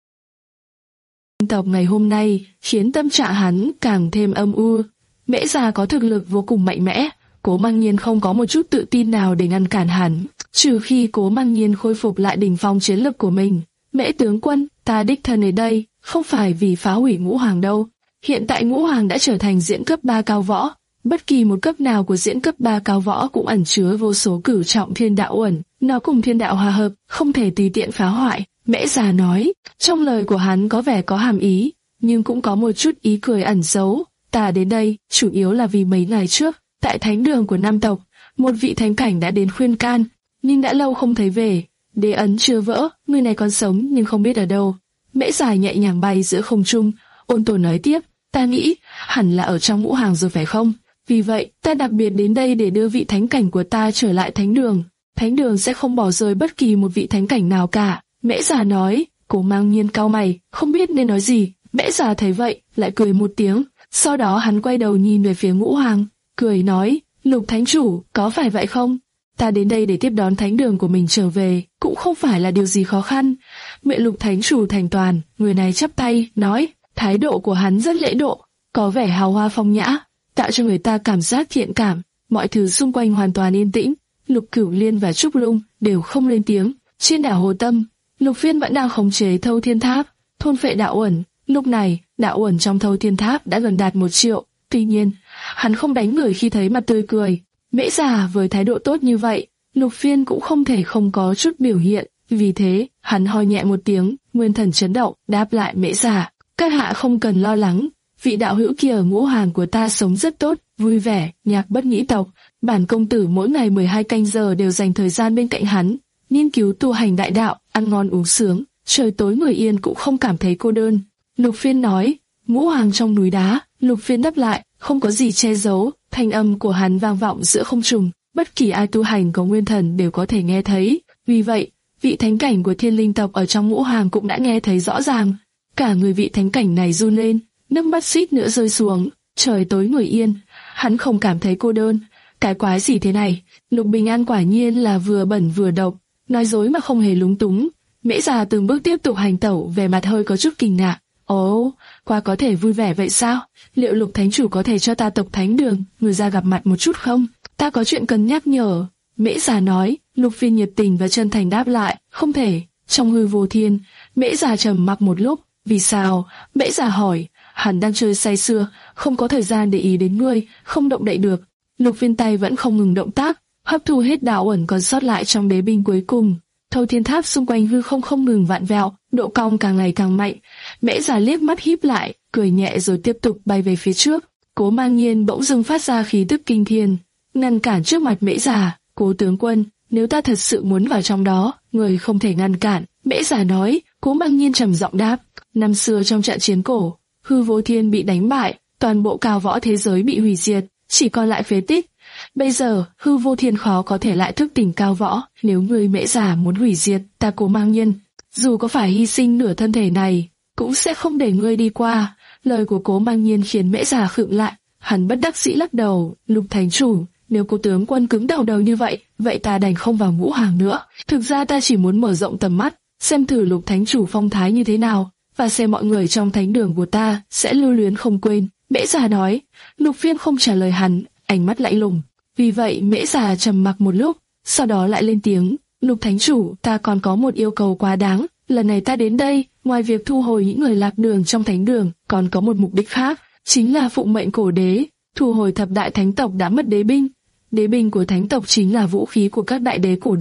S2: tộc ngày hôm nay khiến tâm trạng hắn càng thêm âm u. Mễ Già có thực lực vô cùng mạnh mẽ, Cố Mang Nhiên không có một chút tự tin nào để ngăn cản hắn, trừ khi Cố Mang Nhiên khôi phục lại đỉnh phong chiến lực của mình. Mễ tướng quân, ta đích thân ở đây, không phải vì phá hủy Ngũ Hoàng đâu. Hiện tại Ngũ Hoàng đã trở thành diễn cấp ba cao võ, bất kỳ một cấp nào của diễn cấp ba cao võ cũng ẩn chứa vô số cửu trọng thiên đạo uẩn, nó cùng thiên đạo hòa hợp, không thể tùy tiện phá hoại. Mễ Già nói, trong lời của hắn có vẻ có hàm ý, nhưng cũng có một chút ý cười ẩn giấu. Ta đến đây, chủ yếu là vì mấy ngày trước, tại thánh đường của Nam tộc, một vị thánh cảnh đã đến khuyên can, nhưng đã lâu không thấy về. Đế ấn chưa vỡ, người này còn sống nhưng không biết ở đâu. Mễ Già nhẹ nhàng bay giữa không trung, ôn tồn nói tiếp, ta nghĩ hẳn là ở trong Ngũ Hoàng rồi phải không? Vì vậy, ta đặc biệt đến đây để đưa vị thánh cảnh của ta trở lại thánh đường. Thánh đường sẽ không bỏ rơi bất kỳ một vị thánh cảnh nào cả. Mễ Già nói. Cố Mang Nhiên cau mày, không biết nên nói gì. Mễ Già thấy vậy, lại cười một tiếng. Sau đó hắn quay đầu nhìn về phía Ngũ Hoàng, cười nói, Lục Thánh Chủ, có phải vậy không? Ta đến đây để tiếp đón thánh đường của mình trở về, cũng không phải là điều gì khó khăn. Mẹ Lục Thánh Chủ thành toàn, người này chắp tay, nói, thái độ của hắn rất lễ độ, có vẻ hào hoa phong nhã, tạo cho người ta cảm giác thiện cảm. Mọi thứ xung quanh hoàn toàn yên tĩnh, Lục Cửu Liên và Trúc Lung đều không lên tiếng. Trên đảo Hồ Tâm, Lục Phiên vẫn đang khống chế Thâu Thiên Tháp, thôn phệ đạo uẩn. Lúc này, đạo uẩn trong Thâu Thiên Tháp đã gần đạt một triệu. Tuy nhiên, hắn không đánh người khi thấy mặt tươi cười. Mễ Già với thái độ tốt như vậy, Lục Phiên cũng không thể không có chút biểu hiện. Vì thế, hắn ho nhẹ một tiếng, nguyên thần chấn động, đáp lại Mễ Già, các hạ không cần lo lắng. Vị đạo hữu kia ở Ngũ Hoàng của ta sống rất tốt, vui vẻ, nhạc bất nhĩ tộc. Bản công tử mỗi ngày mười hai canh giờ đều dành thời gian bên cạnh hắn, nghiên cứu tu hành đại đạo, ăn ngon uống sướng, trời tối người yên cũng không cảm thấy cô đơn. Lục Phiên nói, Ngũ Hoàng trong núi đá. Lục Phiên đáp lại, không có gì che giấu, thanh âm của hắn vang vọng giữa không trung, bất kỳ ai tu hành có nguyên thần đều có thể nghe thấy. Vì vậy, vị thánh cảnh của Thiên Linh tộc ở trong Ngũ Hoàng cũng đã nghe thấy rõ ràng. Cả người vị thánh cảnh này run lên, nước mắt suýt nữa rơi xuống. Trời tối người yên, hắn không cảm thấy cô đơn. Cái quái gì thế này? Lục Bình An quả nhiên là vừa bẩn vừa độc, nói dối mà không hề lúng túng. Mễ Già từng bước tiếp tục hành tẩu, vẻ mặt hơi có chút kinh ngạc. Ồ, oh, qua có thể vui vẻ vậy sao? Liệu Lục Thánh Chủ có thể cho ta tộc thánh đường người ra gặp mặt một chút không? Ta có chuyện cần nhắc nhở. Mễ Già nói. Lục Phiên nhiệt tình và chân thành đáp lại, không thể. Trong hư vô thiên, Mễ Già trầm mặc một lúc. Vì sao? Mễ Già hỏi. Hắn đang chơi say sưa, không có thời gian để ý đến ngươi, không động đậy được. Lục Phiên tay vẫn không ngừng động tác, hấp thu hết đạo ẩn còn sót lại trong đế binh cuối cùng. Thâu Thiên Tháp xung quanh hư không không ngừng vặn vẹo, độ cong càng ngày càng mạnh. Mễ Già liếc mắt híp lại, cười nhẹ rồi tiếp tục bay về phía trước. Cố Mang Nhiên bỗng dưng phát ra khí tức kinh thiên, ngăn cản trước mặt Mễ Già. Cố tướng quân, nếu ta thật sự muốn vào trong đó, người không thể ngăn cản. Mễ Già nói. Cố Mang Nhiên trầm giọng đáp. Năm xưa trong trận chiến cổ, hư vô thiên bị đánh bại, toàn bộ cao võ thế giới bị hủy diệt, chỉ còn lại phế tích. Bây giờ, hư vô thiên khó có thể lại thức tỉnh cao võ. Nếu người Mễ Già muốn hủy diệt ta Cố Mang Nhiên, dù có phải hy sinh nửa thân thể này, cũng sẽ không để ngươi đi qua. Lời của Cố Mang Nhiên khiến Mễ Già khựng lại, hắn bất đắc dĩ lắc đầu. Lục Thánh Chủ, nếu Cố tướng quân cứng đầu đầu như vậy, vậy ta đành không vào Ngũ Hoàng nữa. Thực ra ta chỉ muốn mở rộng tầm mắt, xem thử Lục Thánh Chủ phong thái như thế nào, và xem mọi người trong thánh đường của ta sẽ lưu luyến không quên. Mễ Già nói. Lục Phiên không trả lời hắn, ánh mắt lạnh lùng. Vì vậy Mễ Già trầm mặc một lúc, sau đó lại lên tiếng. Lục Thánh Chủ, ta còn có một yêu cầu quá đáng. Lần này ta đến đây, ngoài việc thu hồi những người lạc đường trong thánh đường, còn có một mục đích khác, chính là phụng mệnh cổ đế, thu hồi thập đại thánh tộc đã mất đế binh. Đế binh của thánh tộc chính là vũ khí của các đại đế cổ đại,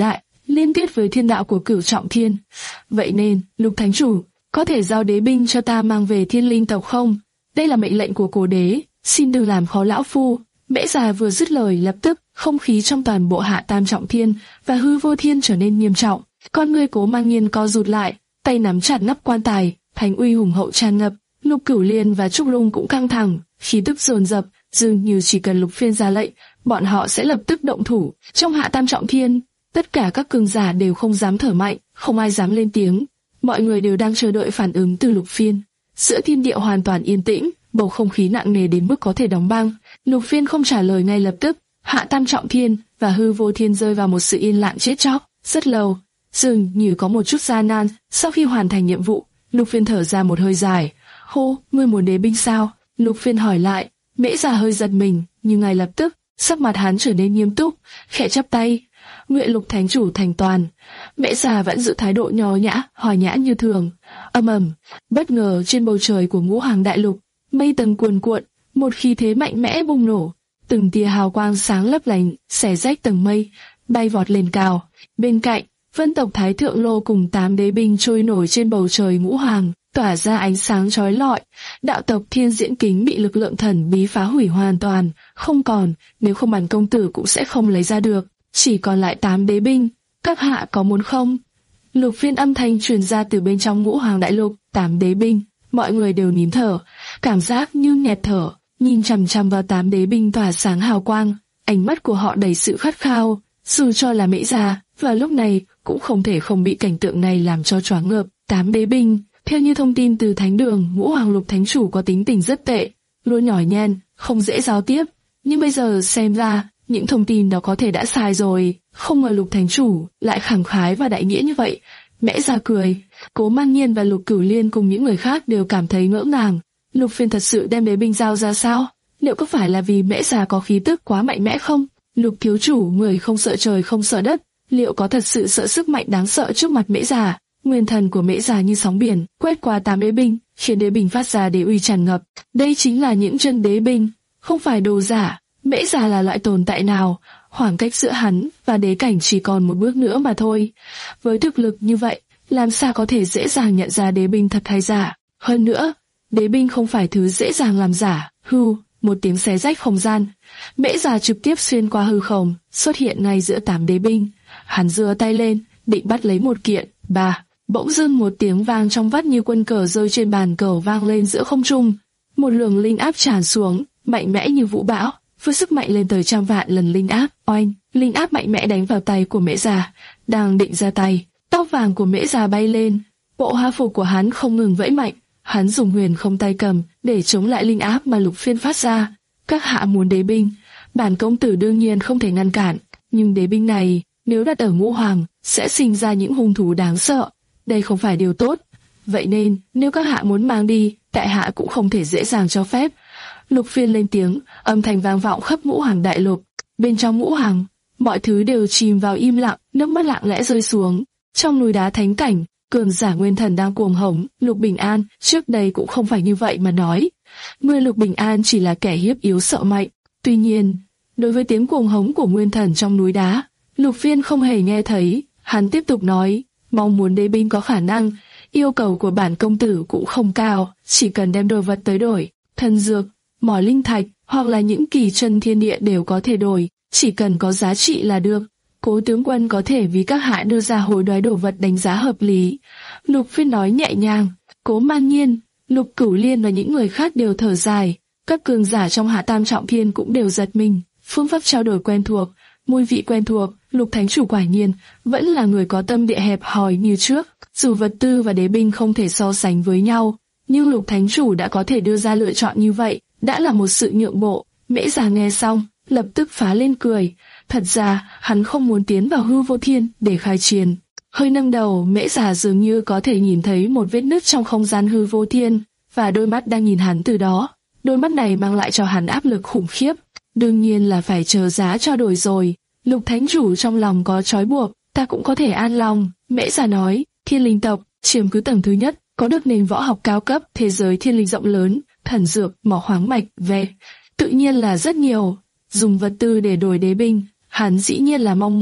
S2: liên kết với thiên đạo của Cửu Trọng Thiên. Vậy nên, Lục Thánh Chủ, có thể giao đế binh cho ta mang về Thiên Linh tộc không? Đây là mệnh lệnh của Cố Đế, xin đừng làm khó lão phu. Mễ già vừa dứt lời, lập tức không khí trong toàn bộ Hạ Tam Trọng Thiên và Hư Vô Thiên trở nên nghiêm trọng. Con ngươi Cố Mang Nhiên co rụt lại, tay nắm chặt nắp quan tài, thánh uy hùng hậu tràn ngập. Lục Cửu Liên và Trúc Lung cũng căng thẳng, khí tức dồn dập, dường như chỉ cần Lục Phiên ra lệnh, bọn họ sẽ lập tức động thủ. Trong Hạ Tam Trọng Thiên, tất cả các cường giả đều không dám thở mạnh, không ai dám lên tiếng. Mọi người đều đang chờ đợi phản ứng từ Lục Phiên. Giữa thiên địa hoàn toàn yên tĩnh, bầu không khí nặng nề đến mức có thể đóng băng. Lục Phiên không trả lời ngay lập tức. Hạ Tam Trọng Thiên và Hư Vô Thiên rơi vào một sự yên lặng chết chóc. Rất lâu, dường như có một chút gian nan. Sau khi hoàn thành nhiệm vụ, Lục Phiên thở ra một hơi dài. Hô, ngươi muốn đế binh sao? Lục Phiên hỏi lại. Mễ già hơi giật mình, nhưng ngay lập tức, sắc mặt hắn trở nên nghiêm túc, khẽ chắp tay. Nguyện Lục Thánh Chủ thành toàn. Mễ già vẫn giữ thái độ nho nhã, hòa nhã như thường. Ầm ầm, bất ngờ trên bầu trời của Ngũ Hoàng Đại Lục, mây tầng cuồn cuộn, một khí thế mạnh mẽ bùng nổ, từng tia hào quang sáng lấp lánh, xẻ rách tầng mây, bay vọt lên cao. Bên cạnh, Vân tộc Thái Thượng Lô cùng tám đế binh trôi nổi trên bầu trời Ngũ Hoàng, tỏa ra ánh sáng chói lọi. Đạo tộc Thiên Diễn Kính bị lực lượng thần bí phá hủy hoàn toàn, không còn, nếu không bản công tử cũng sẽ không lấy ra được. Chỉ còn lại tám đế binh, các hạ có muốn không? Lục Phiên âm thanh truyền ra từ bên trong Ngũ Hoàng Đại Lục. Tám đế binh, mọi người đều nín thở, cảm giác như nghẹt thở, nhìn chằm chằm vào tám đế binh tỏa sáng hào quang. Ánh mắt của họ đầy sự khát khao, dù cho là Mễ già, và lúc này cũng không thể không bị cảnh tượng này làm cho choáng ngợp. Tám đế binh, theo như thông tin từ Thánh Đường, Ngũ Hoàng Lục Thánh Chủ có tính tình rất tệ, luôn nhỏ nhen, không dễ giao tiếp. Nhưng bây giờ xem ra, những thông tin đó có thể đã sai rồi. Không ngờ Lục Thánh Chủ lại khẳng khái và đại nghĩa như vậy. Mễ già cười. Cố Mang Nhiên và Lục Cửu Liên cùng những người khác đều cảm thấy ngỡ ngàng. Lục Phiên thật sự đem đế binh giao ra sao? Liệu có phải là vì Mễ già có khí tức quá mạnh mẽ không? Lục thiếu chủ, người không sợ trời không sợ đất, liệu có thật sự sợ sức mạnh đáng sợ trước mặt Mễ già? Nguyên thần của Mễ già như sóng biển, quét qua tám đế binh, khiến đế binh phát ra đế uy tràn ngập. Đây chính là những chân đế binh, không phải đồ giả. Mễ già là loại tồn tại nào? Khoảng cách giữa hắn và đế cảnh chỉ còn một bước nữa mà thôi. Với thực lực như vậy, làm sao có thể dễ dàng nhận ra đế binh thật hay giả? Hơn nữa, đế binh không phải thứ dễ dàng làm giả. Hưu, một tiếng xé rách không gian, Mễ già trực tiếp xuyên qua hư không, xuất hiện ngay giữa tám đế binh. Hắn giơ tay lên, định bắt lấy một kiện. Ba, bỗng dưng một tiếng vang trong vắt như quân cờ rơi trên bàn cờ vang lên giữa không trung. Một luồng linh áp tràn xuống, mạnh mẽ như vũ bão, với sức mạnh lên tới trăm vạn lần linh áp. Oanh, linh áp mạnh mẽ đánh vào tay của Mễ già. Đang định ra tay, tóc vàng của Mễ già bay lên, bộ hoa phục của hắn không ngừng vẫy mạnh. Hắn dùng huyền không tay cầm để chống lại linh áp mà Lục Phiên phát ra. Các hạ muốn đế binh, bản công tử đương nhiên không thể ngăn cản, nhưng đế binh này nếu đặt ở Ngũ Hoàng sẽ sinh ra những hung thú đáng sợ. Đây không phải điều tốt. Vậy nên nếu các hạ muốn mang đi, tại hạ cũng không thể dễ dàng cho phép. Lục Phiên lên tiếng, âm thanh vang vọng khắp Ngũ Hoàng Đại Lục. Bên trong Ngũ Hoàng, mọi thứ đều chìm vào im lặng, nước mắt lặng lẽ rơi xuống. Trong núi đá thánh cảnh, cường giả nguyên thần đang cuồng hống. Lục Bình An trước đây cũng không phải như vậy mà nói. Người Lục Bình An chỉ là kẻ hiếp yếu sợ mạnh. Tuy nhiên, đối với tiếng cuồng hống của nguyên thần trong núi đá, Lục Phiên không hề nghe thấy. Hắn tiếp tục nói, mong muốn đế binh có khả năng, yêu cầu của bản công tử cũng không cao, chỉ cần đem đồ vật tới đổi, thần dược, mỏ linh thạch hoặc là những kỳ chân thiên địa đều có thể đổi, chỉ cần có giá trị là được. Cố tướng quân có thể vì các hạ đưa ra hối đoái đồ vật đánh giá hợp lý. Lục Phiên nói nhẹ nhàng. Cố Mang Nhiên, Lục Cửu Liên và những người khác đều thở dài. Các cường giả trong Hạ Tam Trọng Thiên cũng đều giật mình. Phương pháp trao đổi quen thuộc, mùi vị quen thuộc. Lục Thánh Chủ quả nhiên vẫn là người có tâm địa hẹp hòi như trước. Dù vật tư và đế binh không thể so sánh với nhau, nhưng Lục Thánh Chủ đã có thể đưa ra lựa chọn như vậy, đã là một sự nhượng bộ. Mễ già nghe xong, lập tức phá lên cười. Thật ra, hắn không muốn tiến vào Hư Vô Thiên để khai chiến. Hơi nâng đầu, Mễ già dường như có thể nhìn thấy một vết nứt trong không gian Hư Vô Thiên, và đôi mắt đang nhìn hắn từ đó. Đôi mắt này mang lại cho hắn áp lực khủng khiếp. Đương nhiên là phải chờ giá trao đổi rồi. Lục Thánh Chủ trong lòng có trói buộc, ta cũng có thể an lòng. Mễ già nói, Thiên Linh tộc chiếm cứ tầng thứ nhất, có được nền võ học cao cấp, thế giới thiên linh rộng lớn, thần dược, mỏ khoáng mạch, về tự nhiên là rất nhiều. Dùng vật tư để đổi đế binh, hắn dĩ nhiên là mong muốn,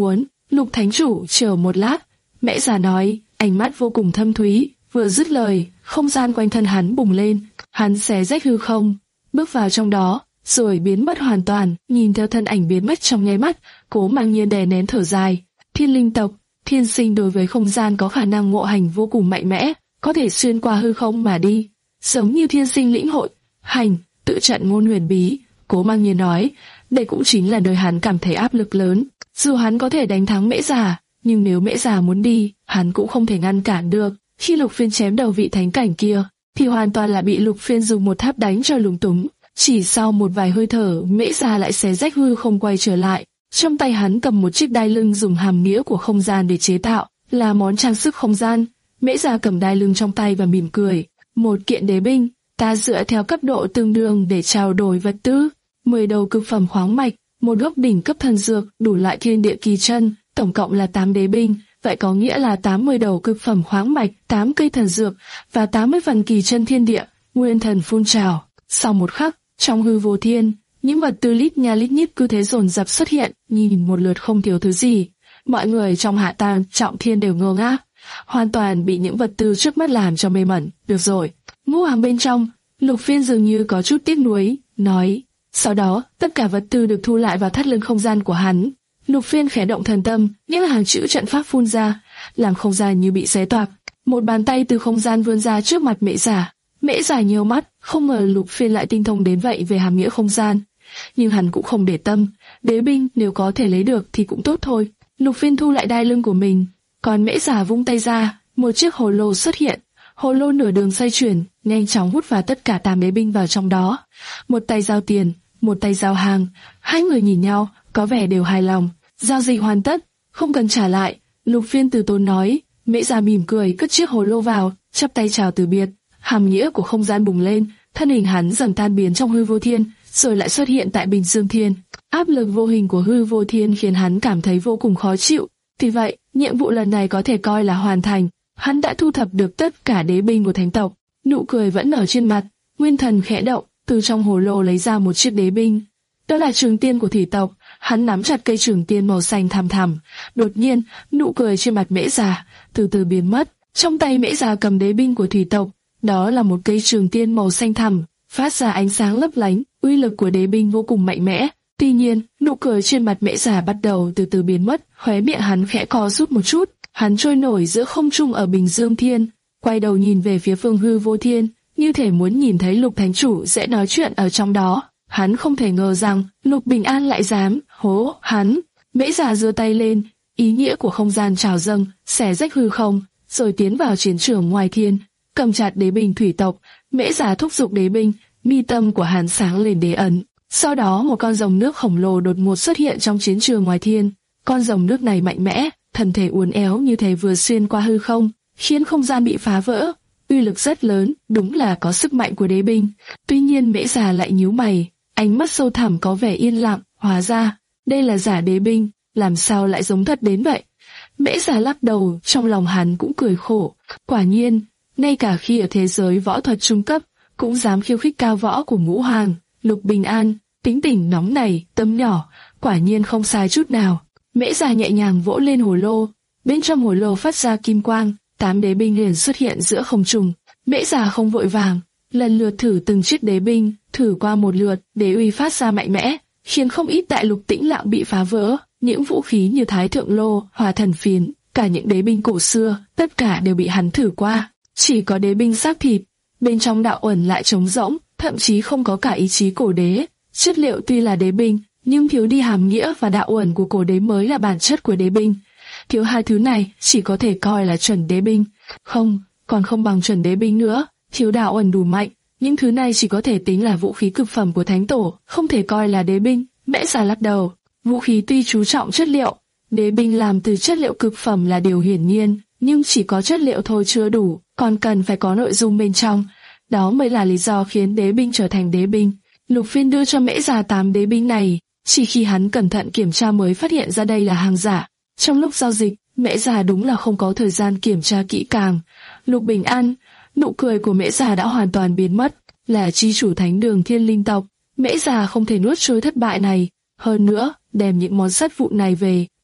S2: Lục thánh chủ chờ một lát, Mễ Già nói, ánh mắt vô cùng thâm thúy. Vừa dứt lời, không gian quanh thân hắn bùng lên, hắn xé rách hư không, bước vào trong đó, rồi biến mất hoàn toàn. Nhìn theo thân ảnh biến mất trong nháy mắt, Cố Mang Nhiên đè nén thở dài. Thiên linh tộc, thiên sinh đối với không gian có khả năng ngộ hành vô cùng mạnh mẽ, có thể xuyên qua hư không mà đi, giống như thiên sinh lĩnh hội hành tự trận ngôn huyền bí. Cố Mang Nhiên nói, đây cũng chính là nơi hắn cảm thấy áp lực lớn. Dù hắn có thể đánh thắng Mễ Già, nhưng nếu Mễ Già muốn đi, hắn cũng không thể ngăn cản được. Khi Lục Phiên chém đầu vị thánh cảnh kia, thì hoàn toàn là bị Lục Phiên dùng một tháp đánh cho lúng túng. Chỉ sau một vài hơi thở, Mễ Già lại xé rách hư không quay trở lại. Trong tay hắn cầm một chiếc đai lưng dùng hàm nghĩa của không gian để chế tạo, là món trang sức không gian. Mễ Già cầm đai lưng trong tay và mỉm cười. Một kiện đế binh, ta dựa theo cấp độ tương đương để trao đổi vật tư. Mười đầu cực phẩm khoáng mạch, một gốc đỉnh cấp thần dược, đủ loại thiên địa kỳ chân, tổng cộng là tám đế binh. Vậy có nghĩa là tám mươi đầu cực phẩm khoáng mạch, tám cây thần dược và tám mươi phần kỳ chân thiên địa. Nguyên thần phun trào. Sau một khắc, trong hư vô thiên, những vật tư lít nha lít nhít cứ thế dồn dập xuất hiện, nhìn một lượt không thiếu thứ gì. Mọi người trong Hạ Tam Trọng Thiên đều ngơ ngác, hoàn toàn bị những vật tư trước mắt làm cho mê mẩn. Được rồi, ngũ hàng bên trong, Lục Phiên dường như có chút tiếc nuối, nói. Sau đó, tất cả vật tư được thu lại vào thắt lưng không gian của hắn. Lục Phiên khẽ động thần tâm, những hàng chữ trận pháp phun ra, làm không gian như bị xé toạc. Một bàn tay từ không gian vươn ra trước mặt Mễ Già. Mễ Già nhíu mắt, không ngờ Lục Phiên lại tinh thông đến vậy về hàm nghĩa không gian. Nhưng hắn cũng không để tâm, đế binh nếu có thể lấy được thì cũng tốt thôi. Lục Phiên thu lại đai lưng của mình, còn Mễ Già vung tay ra, một chiếc hồ lô xuất hiện. Hồ lô nửa đường xoay chuyển, nhanh chóng hút vào tất cả tám đế binh vào trong đó. Một tay giao tiền, một tay giao hàng, hai người nhìn nhau, có vẻ đều hài lòng. Giao dịch hoàn tất, không cần trả lại. Lục Phiên từ tốn nói. Mễ Già mỉm cười cất chiếc hồ lô vào, chắp tay chào từ biệt. Hàm nghĩa của không gian bùng lên, thân hình hắn dần tan biến trong hư vô thiên, rồi lại xuất hiện tại Bình Dương Thiên. Áp lực vô hình của hư vô thiên khiến hắn cảm thấy vô cùng khó chịu. Vì vậy, nhiệm vụ lần này có thể coi là hoàn thành. Hắn đã thu thập được tất cả đế binh của thánh tộc. Nụ cười vẫn ở trên mặt. Nguyên thần khẽ động, từ trong hồ lô lấy ra một chiếc đế binh. Đó là trường tiên của thủy tộc. Hắn nắm chặt cây trường tiên màu xanh thẳm thẳm. Đột nhiên, nụ cười trên mặt Mễ Già từ từ biến mất. Trong tay Mễ Già cầm đế binh của thủy tộc. Đó là một cây trường tiên màu xanh thẳm, phát ra ánh sáng lấp lánh. Uy lực của đế binh vô cùng mạnh mẽ. Tuy nhiên, nụ cười trên mặt Mễ Già bắt đầu từ từ biến mất. Khóe miệng hắn khẽ co rút một chút. Hắn trôi nổi giữa không trung ở Bình Dương Thiên, quay đầu nhìn về phía phương hư vô thiên, như thể muốn nhìn thấy Lục Thánh Chủ sẽ nói chuyện ở trong đó. Hắn không thể ngờ rằng Lục Bình An lại dám hố hắn. Mễ Già giơ tay lên, ý nghĩa của không gian trào dâng, xé rách hư không, rồi tiến vào chiến trường ngoài thiên, cầm chặt đế binh thủy tộc. Mễ Già thúc giục đế binh, mi tâm của hắn sáng lên đế ấn. Sau đó một con rồng nước khổng lồ đột ngột xuất hiện trong chiến trường ngoài thiên. Con rồng nước này mạnh mẽ, thân thể uốn éo như thể vừa xuyên qua hư không, khiến không gian bị phá vỡ. Uy lực rất lớn, đúng là có sức mạnh của đế binh. Tuy nhiên Mễ Già lại nhíu mày, ánh mắt sâu thẳm có vẻ yên lặng. Hóa ra, đây là giả đế binh, làm sao lại giống thật đến vậy? Mễ Già lắc đầu, trong lòng hắn cũng cười khổ. Quả nhiên, ngay cả khi ở thế giới võ thuật trung cấp, cũng dám khiêu khích cao võ của ngũ hoàng. Lục Bình An, tính tình nóng nảy, tâm nhỏ, quả nhiên không sai chút nào. Mễ Già nhẹ nhàng vỗ lên hồ lô, bên trong hồ lô phát ra kim quang, tám đế binh liền xuất hiện giữa không trung. Mễ Già không vội vàng, lần lượt thử từng chiếc đế binh, thử qua một lượt, đế uy phát ra mạnh mẽ, khiến không ít đại lục tĩnh lặng bị phá vỡ. Những vũ khí như Thái Thượng Lô, Hỏa Thần Phiến, cả những đế binh cổ xưa, tất cả đều bị hắn thử qua. Chỉ có đế binh xác thịt, bên trong đạo uẩn lại trống rỗng, thậm chí không có cả ý chí cổ đế. Chất liệu tuy là đế binh, nhưng thiếu đi hàm nghĩa và đạo uẩn của cổ đế mới là bản chất của đế binh. Thiếu hai thứ này chỉ có thể coi là chuẩn đế binh. Không, còn không bằng chuẩn đế binh nữa. Thiếu đạo uẩn đủ mạnh, những thứ này chỉ có thể tính là vũ khí cực phẩm của thánh tổ, không thể coi là đế binh. Mễ Già lắc đầu. Vũ khí tuy chú trọng chất liệu, đế binh làm từ chất liệu cực phẩm là điều hiển nhiên, nhưng chỉ có chất liệu thôi chưa đủ, còn cần phải có nội dung bên trong. Đó mới là lý do khiến đế binh trở thành đế binh. Lục Phiên đưa cho Mễ Già tám đế binh này, chỉ khi hắn cẩn thận kiểm tra mới phát hiện ra đây là hàng giả. Trong lúc giao dịch, Mễ Già đúng là không có thời gian kiểm tra kỹ càng. Lục Bình An, nụ cười của Mễ Già đã hoàn toàn biến mất. Là chi chủ thánh đường thiên linh tộc, Mễ Già không thể nuốt trôi thất bại này. Hơn nữa, đem những món sắt vụn này về,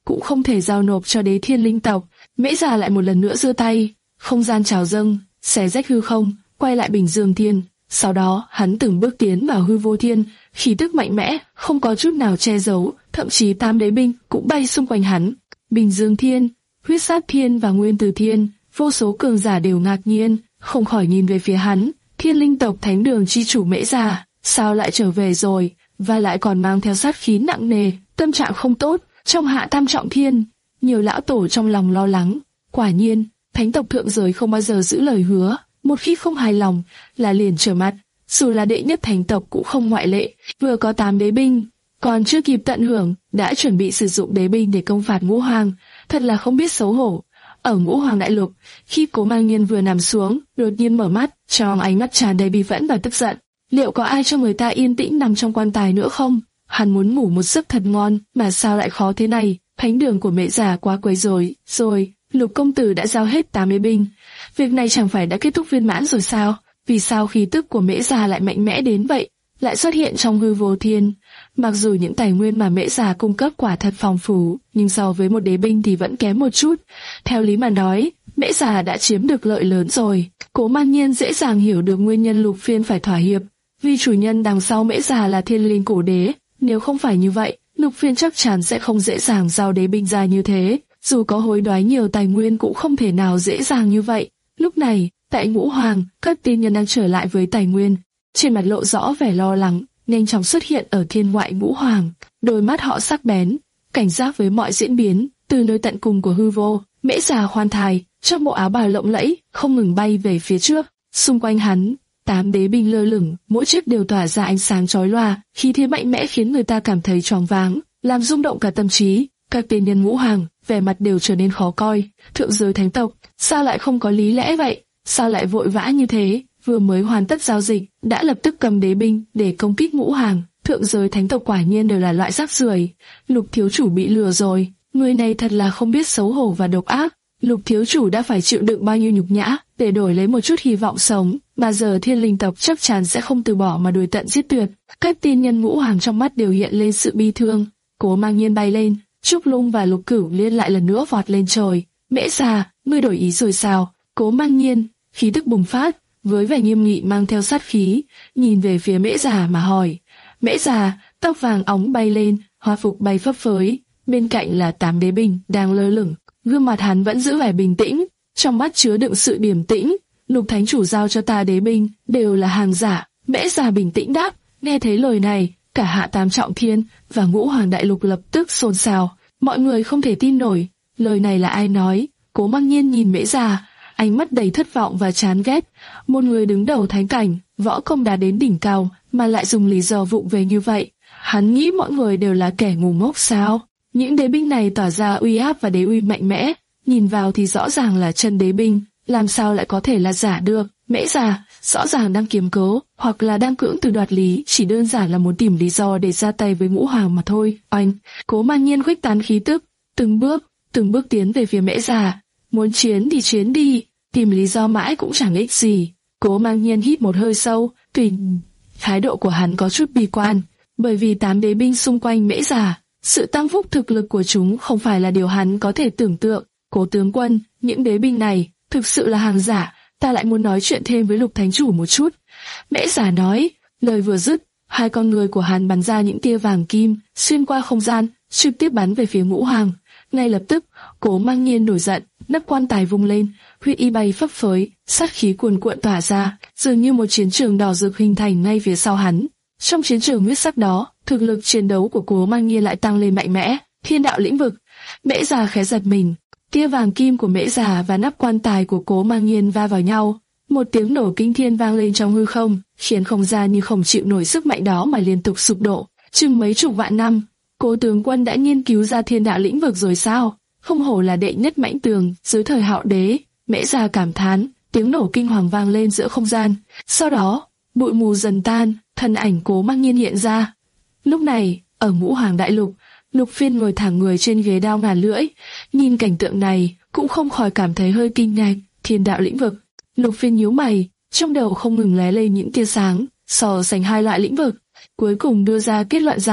S2: cũng không thể giao nộp cho Đế Thiên linh tộc. Mễ Già lại một lần nữa giơ tay, không gian trào dâng, xé rách hư không, quay lại Bình Dương Thiên. Sau đó, hắn từng bước tiến vào hư vô thiên, khí tức mạnh mẽ, không có chút nào che giấu, thậm chí tam đế binh cũng bay xung quanh hắn. Bình Dương Thiên, Huyết Sát Thiên và Nguyên Tử Thiên, vô số cường giả đều ngạc nhiên, không khỏi nhìn về phía hắn. Thiên linh tộc thánh đường chi chủ Mễ Già, sao lại trở về rồi, và lại còn mang theo sát khí nặng nề, tâm trạng không tốt. Trong hạ tam trọng thiên, nhiều lão tổ trong lòng lo lắng. Quả nhiên, thánh tộc thượng giới không bao giờ giữ lời hứa, một khi không hài lòng là liền trở mặt. Dù là đệ nhất thánh tộc cũng không ngoại lệ. Vừa có tám đế binh, còn chưa kịp tận hưởng, đã chuẩn bị sử dụng đế binh để công phạt Ngũ Hoàng, thật là không biết xấu hổ. Ở Ngũ Hoàng đại lục, khi Cố Mang Nhiên vừa nằm xuống, đột nhiên mở mắt, trong ánh mắt tràn đầy bi phẫn và tức giận. Liệu có ai cho người ta yên tĩnh nằm trong quan tài nữa không? Hắn muốn ngủ một giấc thật ngon, mà sao lại khó thế này? Thánh đường của Mễ Già quá quấy rối. Rồi, Lục công tử đã giao hết tám đế binh. Việc này chẳng phải đã kết thúc viên mãn rồi sao? Vì sao khí tức của Mễ Già lại mạnh mẽ đến vậy, lại xuất hiện trong hư vô thiên? Mặc dù những tài nguyên mà Mễ Già cung cấp quả thật phong phú, nhưng so với một đế binh thì vẫn kém một chút. Theo lý mà nói, Mễ Già đã chiếm được lợi lớn rồi. Cố Mang Nhiên dễ dàng hiểu được nguyên nhân Lục Phiên phải thỏa hiệp, vì chủ nhân đằng sau Mễ Già là Thiên Linh cổ đế. Nếu không phải như vậy, Lục Phiên chắc chắn sẽ không dễ dàng giao đế binh ra như thế. Dù có hối đoái nhiều tài nguyên cũng không thể nào dễ dàng như vậy. Lúc này, tại Ngũ Hoàng, các tiên nhân đang trở lại với tài nguyên, trên mặt lộ rõ vẻ lo lắng, nhanh chóng xuất hiện ở thiên ngoại Ngũ Hoàng. Đôi mắt họ sắc bén, cảnh giác với mọi diễn biến. Từ nơi tận cùng của hư vô, Mễ Già khoan thai, trong bộ áo bào lộng lẫy, không ngừng bay về phía trước. Xung quanh hắn, tám đế binh lơ lửng, mỗi chiếc đều tỏa ra ánh sáng chói lòa, khí thế mạnh mẽ khiến người ta cảm thấy choáng váng, làm rung động cả tâm trí. Các tiên nhân Ngũ Hoàng, vẻ mặt đều trở nên khó coi. Thượng giới thánh tộc, sao lại không có lý lẽ vậy? Sao lại vội vã như thế? Vừa mới hoàn tất giao dịch, đã lập tức cầm đế binh để công kích Ngũ Hoàng. Thượng giới thánh tộc quả nhiên đều là loại rác rưởi. Lục thiếu chủ bị lừa rồi. Người này thật là không biết xấu hổ và độc ác. Lục thiếu chủ đã phải chịu đựng bao nhiêu nhục nhã để đổi lấy một chút hy vọng sống, mà giờ Thiên Linh tộc chắc chắn sẽ không từ bỏ mà đuổi tận giết tuyệt. Các tiên nhân Ngũ Hoàng trong mắt đều hiện lên sự bi thương. Cố Mang Nhiên bay lên, Trúc Lung và Lục Cửu Liên lại lần nữa vọt lên trời. Mễ Già, ngươi đổi ý rồi sao? Cố Mang Nhiên, khí tức bùng phát, với vẻ nghiêm nghị mang theo sát khí, nhìn về phía Mễ Già mà hỏi. Mễ Già, tóc vàng óng bay lên, hoa phục bay phấp phới, bên cạnh là tám đế binh đang lơ lửng. Gương mặt hắn vẫn giữ vẻ bình tĩnh, trong mắt chứa đựng sự điềm tĩnh. Lục thánh chủ giao cho ta đế binh đều là hàng giả. Mễ Già bình tĩnh đáp. Nghe thấy lời này, cả hạ tam trọng thiên và Ngũ Hoàng đại lục lập tức xôn xao. Mọi người không thể tin nổi, lời này là ai nói? Cố Mang Nhiên nhìn Mễ Già, ánh mắt đầy thất vọng và chán ghét. Một người đứng đầu thánh cảnh, võ công đã đến đỉnh cao, mà lại dùng lý do vụng về như vậy. Hắn nghĩ mọi người đều là kẻ ngu ngốc sao? Những đế binh này tỏa ra uy áp và đế uy mạnh mẽ, nhìn vào thì rõ ràng là chân đế binh, làm sao lại có thể là giả được? Mễ Già rõ ràng đang kiếm cớ, hoặc là đang cưỡng từ đoạt lý, chỉ đơn giản là muốn tìm lý do để ra tay với Ngũ Hoàng mà thôi. Oanh, Cố Mang Nhiên khuếch tán khí tức, từng bước, từng bước tiến về phía Mễ Già. Muốn chiến thì chiến đi, tìm lý do mãi cũng chẳng ích gì. Cố Mang Nhiên hít một hơi sâu, tùy thái độ của hắn có chút bi quan, bởi vì tám đế binh xung quanh Mễ Già, sự tăng phúc thực lực của chúng không phải là điều hắn có thể tưởng tượng. Cố tướng quân, những đế binh này thực sự là hàng giả, ta lại muốn nói chuyện thêm với Lục thánh chủ một chút. Mễ Già nói, lời vừa dứt, hai con người của hắn bắn ra những tia vàng kim, xuyên qua không gian, trực tiếp bắn về phía Ngũ Hoàng. Ngay lập tức, Cố Mang Nhiên nổi giận, nắp quan tài vung lên, huyết y bay phấp phới, sát khí cuồn cuộn tỏa ra, dường như một chiến trường đỏ rực hình thành ngay phía sau hắn. Trong chiến trường huyết sắc đó, thực lực chiến đấu của Cố Mang Nhiên lại tăng lên mạnh mẽ. Thiên đạo lĩnh vực. Mễ Già khẽ giật mình, tia vàng kim của Mễ Già và nắp quan tài của Cố Mang Nhiên va vào nhau. Một tiếng nổ kinh thiên vang lên trong hư không, khiến không gian như không chịu nổi sức mạnh đó mà liên tục sụp đổ. Chừng mấy chục vạn năm, Cố tướng quân đã nghiên cứu ra thiên đạo lĩnh vực rồi sao? Không hổ là đệ nhất mãnh tường dưới thời Hạo đế. Mễ Già cảm thán. Tiếng nổ kinh hoàng vang lên giữa không gian. Sau đó, bụi mù dần tan, thân ảnh Cố Mang Nhiên hiện ra. Lúc này, ở Ngũ Hoàng đại lục, Lục Phiên ngồi thẳng người trên ghế đao ngàn lưỡi, nhìn cảnh tượng này cũng không khỏi cảm thấy hơi kinh ngạc. Thiên đạo lĩnh vực. Lục Phiên nhíu mày, trong đầu không ngừng lóe lên những tia sáng, so sánh hai loại lĩnh vực, cuối cùng đưa ra kết luận rằng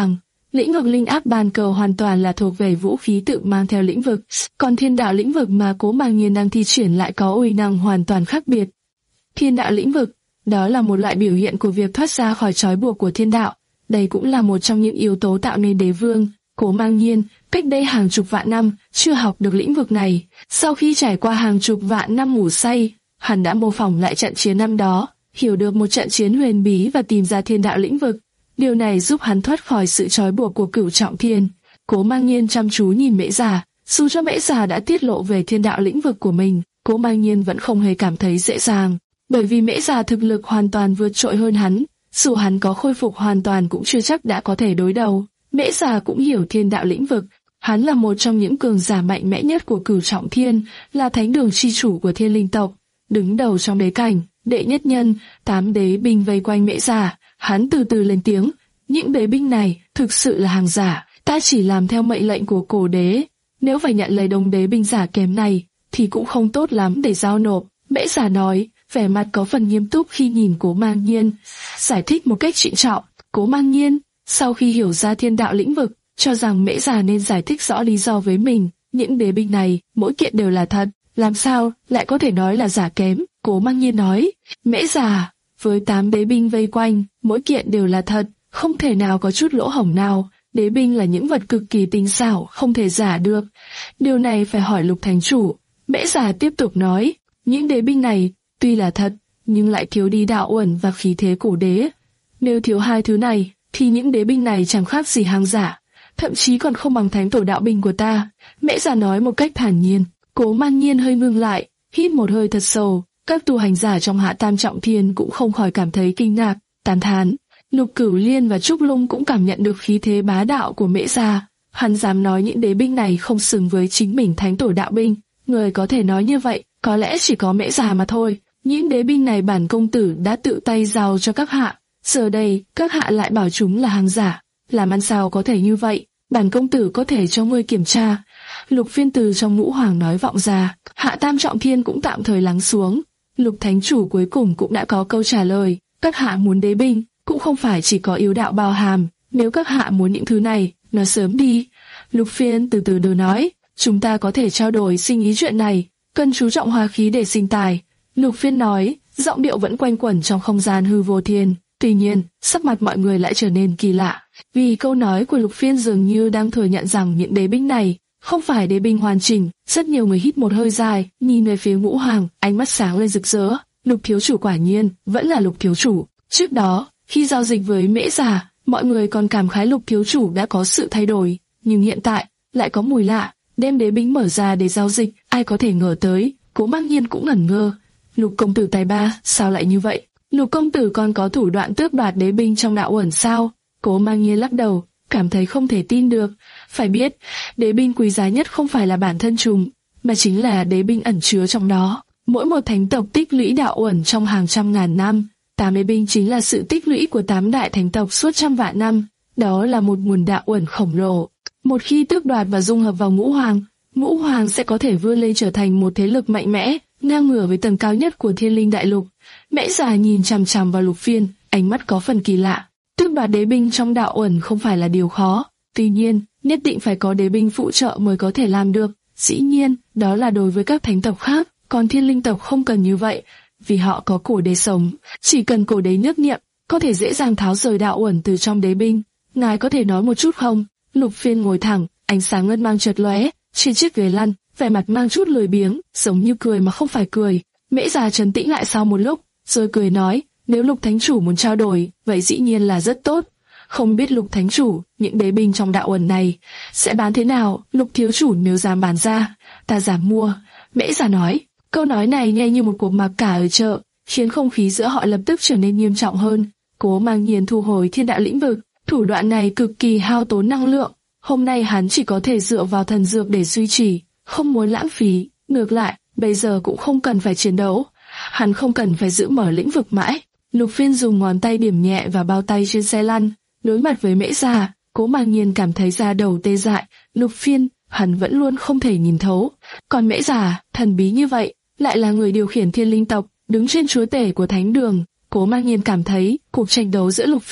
S2: Lĩnh vực linh áp ban cầu hoàn toàn là thuộc về vũ khí tự mang theo lĩnh vực, còn thiên đạo lĩnh vực mà Cố Mang Nhiên đang thi triển lại có uy năng hoàn toàn khác biệt. Thiên đạo lĩnh vực, đó là một loại biểu hiện của việc thoát ra khỏi trói buộc của thiên đạo. Đây cũng là một trong những yếu tố tạo nên đế vương. Cố Mang Nhiên, cách đây hàng chục vạn năm, chưa học được lĩnh vực này. Sau khi trải qua hàng chục vạn năm ngủ say, hắn đã mô phỏng lại trận chiến năm đó, hiểu được một trận chiến huyền bí và tìm ra thiên đạo lĩnh vực. Điều này giúp hắn thoát khỏi sự trói buộc của Cửu Trọng Thiên. Cố Mang Nhiên chăm chú nhìn Mễ Già, dù cho Mễ Già đã tiết lộ về thiên đạo lĩnh vực của mình, Cố Mang Nhiên vẫn không hề cảm thấy dễ dàng, bởi vì Mễ Già thực lực hoàn toàn vượt trội hơn hắn, dù hắn có khôi phục hoàn toàn cũng chưa chắc đã có thể đối đầu. Mễ Già cũng hiểu thiên đạo lĩnh vực, hắn là một trong những cường giả mạnh mẽ nhất của Cửu Trọng Thiên, là thánh đường chi chủ của Thiên Linh tộc, đứng đầu trong đế cảnh, đệ nhất nhân. Tám đế binh vây quanh Mễ Già, hắn từ từ lên tiếng, những đế binh này thực sự là hàng giả, ta chỉ làm theo mệnh lệnh của cổ đế, nếu phải nhận lấy đống đế binh giả kém này thì cũng không tốt lắm để giao nộp. Mễ Già nói, vẻ mặt có phần nghiêm túc khi nhìn Cố Mang Nhiên, giải thích một cách trịnh trọng. Cố Mang Nhiên, sau khi hiểu ra thiên đạo lĩnh vực, cho rằng Mễ Già nên giải thích rõ lý do với mình. Những đế binh này, mỗi kiện đều là thật, làm sao lại có thể nói là giả kém? Cố Mang Nhiên nói, Mễ Già, với tám đế binh vây quanh, mỗi kiện đều là thật, không thể nào có chút lỗ hổng nào. Đế binh là những vật cực kỳ tinh xảo, không thể giả được. Điều này phải hỏi Lục Thánh Chủ. Mễ Già tiếp tục nói, những đế binh này tuy là thật, nhưng lại thiếu đi đạo uẩn và khí thế cổ đế. Nếu thiếu hai thứ này, thì những đế binh này chẳng khác gì hàng giả, thậm chí còn không bằng thánh tổ đạo binh của ta. Mễ Già nói một cách thản nhiên. Cố Mang Nhiên hơi ngưng lại, hít một hơi thật sâu. Các tu hành giả trong Hạ Tam Trọng Thiên cũng không khỏi cảm thấy kinh ngạc, tán thán. Lục Cửu Liên và Trúc Lung cũng cảm nhận được khí thế bá đạo của Mễ Già. Hắn dám nói những đế binh này không xứng với chính mình thánh tổ đạo binh. Người có thể nói như vậy, có lẽ chỉ có Mễ Già mà thôi. Những đế binh này bản công tử đã tự tay giao cho các hạ. Giờ đây, các hạ lại bảo chúng là hàng giả. Làm ăn sao có thể như vậy? Bản công tử có thể cho ngươi kiểm tra. Lục Phiên từ trong Ngũ Hoàng nói vọng ra. Hạ Tam Trọng Thiên cũng tạm thời lắng xuống. Lục Thánh Chủ cuối cùng cũng đã có câu trả lời. Các hạ muốn đế binh, cũng không phải chỉ có yếu đạo bao hàm. Nếu các hạ muốn những thứ này, nói sớm đi. Lục Phiên từ từ đưa nói, chúng ta có thể trao đổi sinh ý chuyện này, cần chú trọng hòa khí để sinh tài. Lục Phiên nói, giọng điệu vẫn quanh quẩn trong không gian hư vô thiên. Tuy nhiên, sắc mặt mọi người lại trở nên kỳ lạ, vì câu nói của Lục Phiên dường như đang thừa nhận rằng những đế binh này không phải đế binh hoàn chỉnh. Rất nhiều người hít một hơi dài, nhìn về phía Ngũ Hoàng, ánh mắt sáng lên rực rỡ. Lục thiếu chủ quả nhiên vẫn là Lục thiếu chủ. Trước đó, khi giao dịch với Mễ Già, mọi người còn cảm khái Lục thiếu chủ đã có sự thay đổi, nhưng hiện tại lại có mùi lạ, đem đế binh mở ra để giao dịch, ai có thể ngờ tới. Cố Mang Nhiên cũng ngẩn ngơ. Lục công tử tài ba, sao lại như vậy? Lục công tử còn có thủ đoạn tước đoạt đế binh trong đạo uẩn sao? Cố Mang Nhiên lắc đầu, cảm thấy không thể tin được. Phải biết, đế binh quý giá nhất không phải là bản thân chúng, mà chính là đế binh ẩn chứa trong đó. Mỗi một thánh tộc tích lũy đạo uẩn trong hàng trăm ngàn năm, tám đế binh chính là sự tích lũy của tám đại thánh tộc suốt trăm vạn năm. Đó là một nguồn đạo uẩn khổng lồ. Một khi tước đoạt và dung hợp vào Ngũ Hoàng, Ngũ Hoàng sẽ có thể vươn lên trở thành một thế lực mạnh mẽ, ngang ngửa với tầng cao nhất của Thiên Linh Đại Lục. Mễ Già nhìn chằm chằm vào Lục Phiên, ánh mắt có phần kỳ lạ. Tước đoạt đế binh trong đạo uẩn không phải là điều khó, tuy nhiên, nhất định phải có đế binh phụ trợ mới có thể làm được. Dĩ nhiên, đó là đối với các thánh tộc khác, còn Thiên Linh tộc không cần như vậy, vì họ có cổ đế sống, chỉ cần cổ đế nhức niệm, có thể dễ dàng tháo rời đạo uẩn từ trong đế binh. Ngài có thể nói một chút không? Lục Phiên ngồi thẳng, ánh sáng ngân mang chợt lóe, trên chiếc ghế lăn, vẻ mặt mang chút lười biếng, giống như cười mà không phải cười. Mễ Già trấn tĩnh lại sau một lúc, rồi cười nói, nếu Lục Thánh Chủ muốn trao đổi, vậy dĩ nhiên là rất tốt. Không biết Lục Thánh Chủ, những đế binh trong đạo uẩn này sẽ bán thế nào? Lục thiếu chủ nếu dám bán ra, ta dám mua. Mễ Già nói, câu nói này nghe như một cuộc mặc cả ở chợ, khiến không khí giữa họ lập tức trở nên nghiêm trọng hơn. Cố Mang Nhiên thu hồi thiên đạo lĩnh vực, thủ đoạn này cực kỳ hao tốn năng lượng. Hôm nay hắn chỉ có thể dựa vào thần dược để duy trì, không muốn lãng phí. Ngược lại, bây giờ cũng không cần phải chiến đấu, hắn không cần phải giữ mở lĩnh vực mãi. Lục Phiên dùng ngón tay điểm nhẹ vào bao tay trên xe lăn, đối mặt với Mễ Già, Cố Mang Nhiên cảm thấy da đầu tê dại. Lục Phiên, hắn vẫn luôn không thể nhìn thấu, còn Mễ Già, thần bí như vậy, lại là người điều khiển Thiên Linh tộc, đứng trên chúa tể của Thánh Đường. Cố Mang Nhiên cảm thấy cuộc tranh đấu giữa Lục Phiên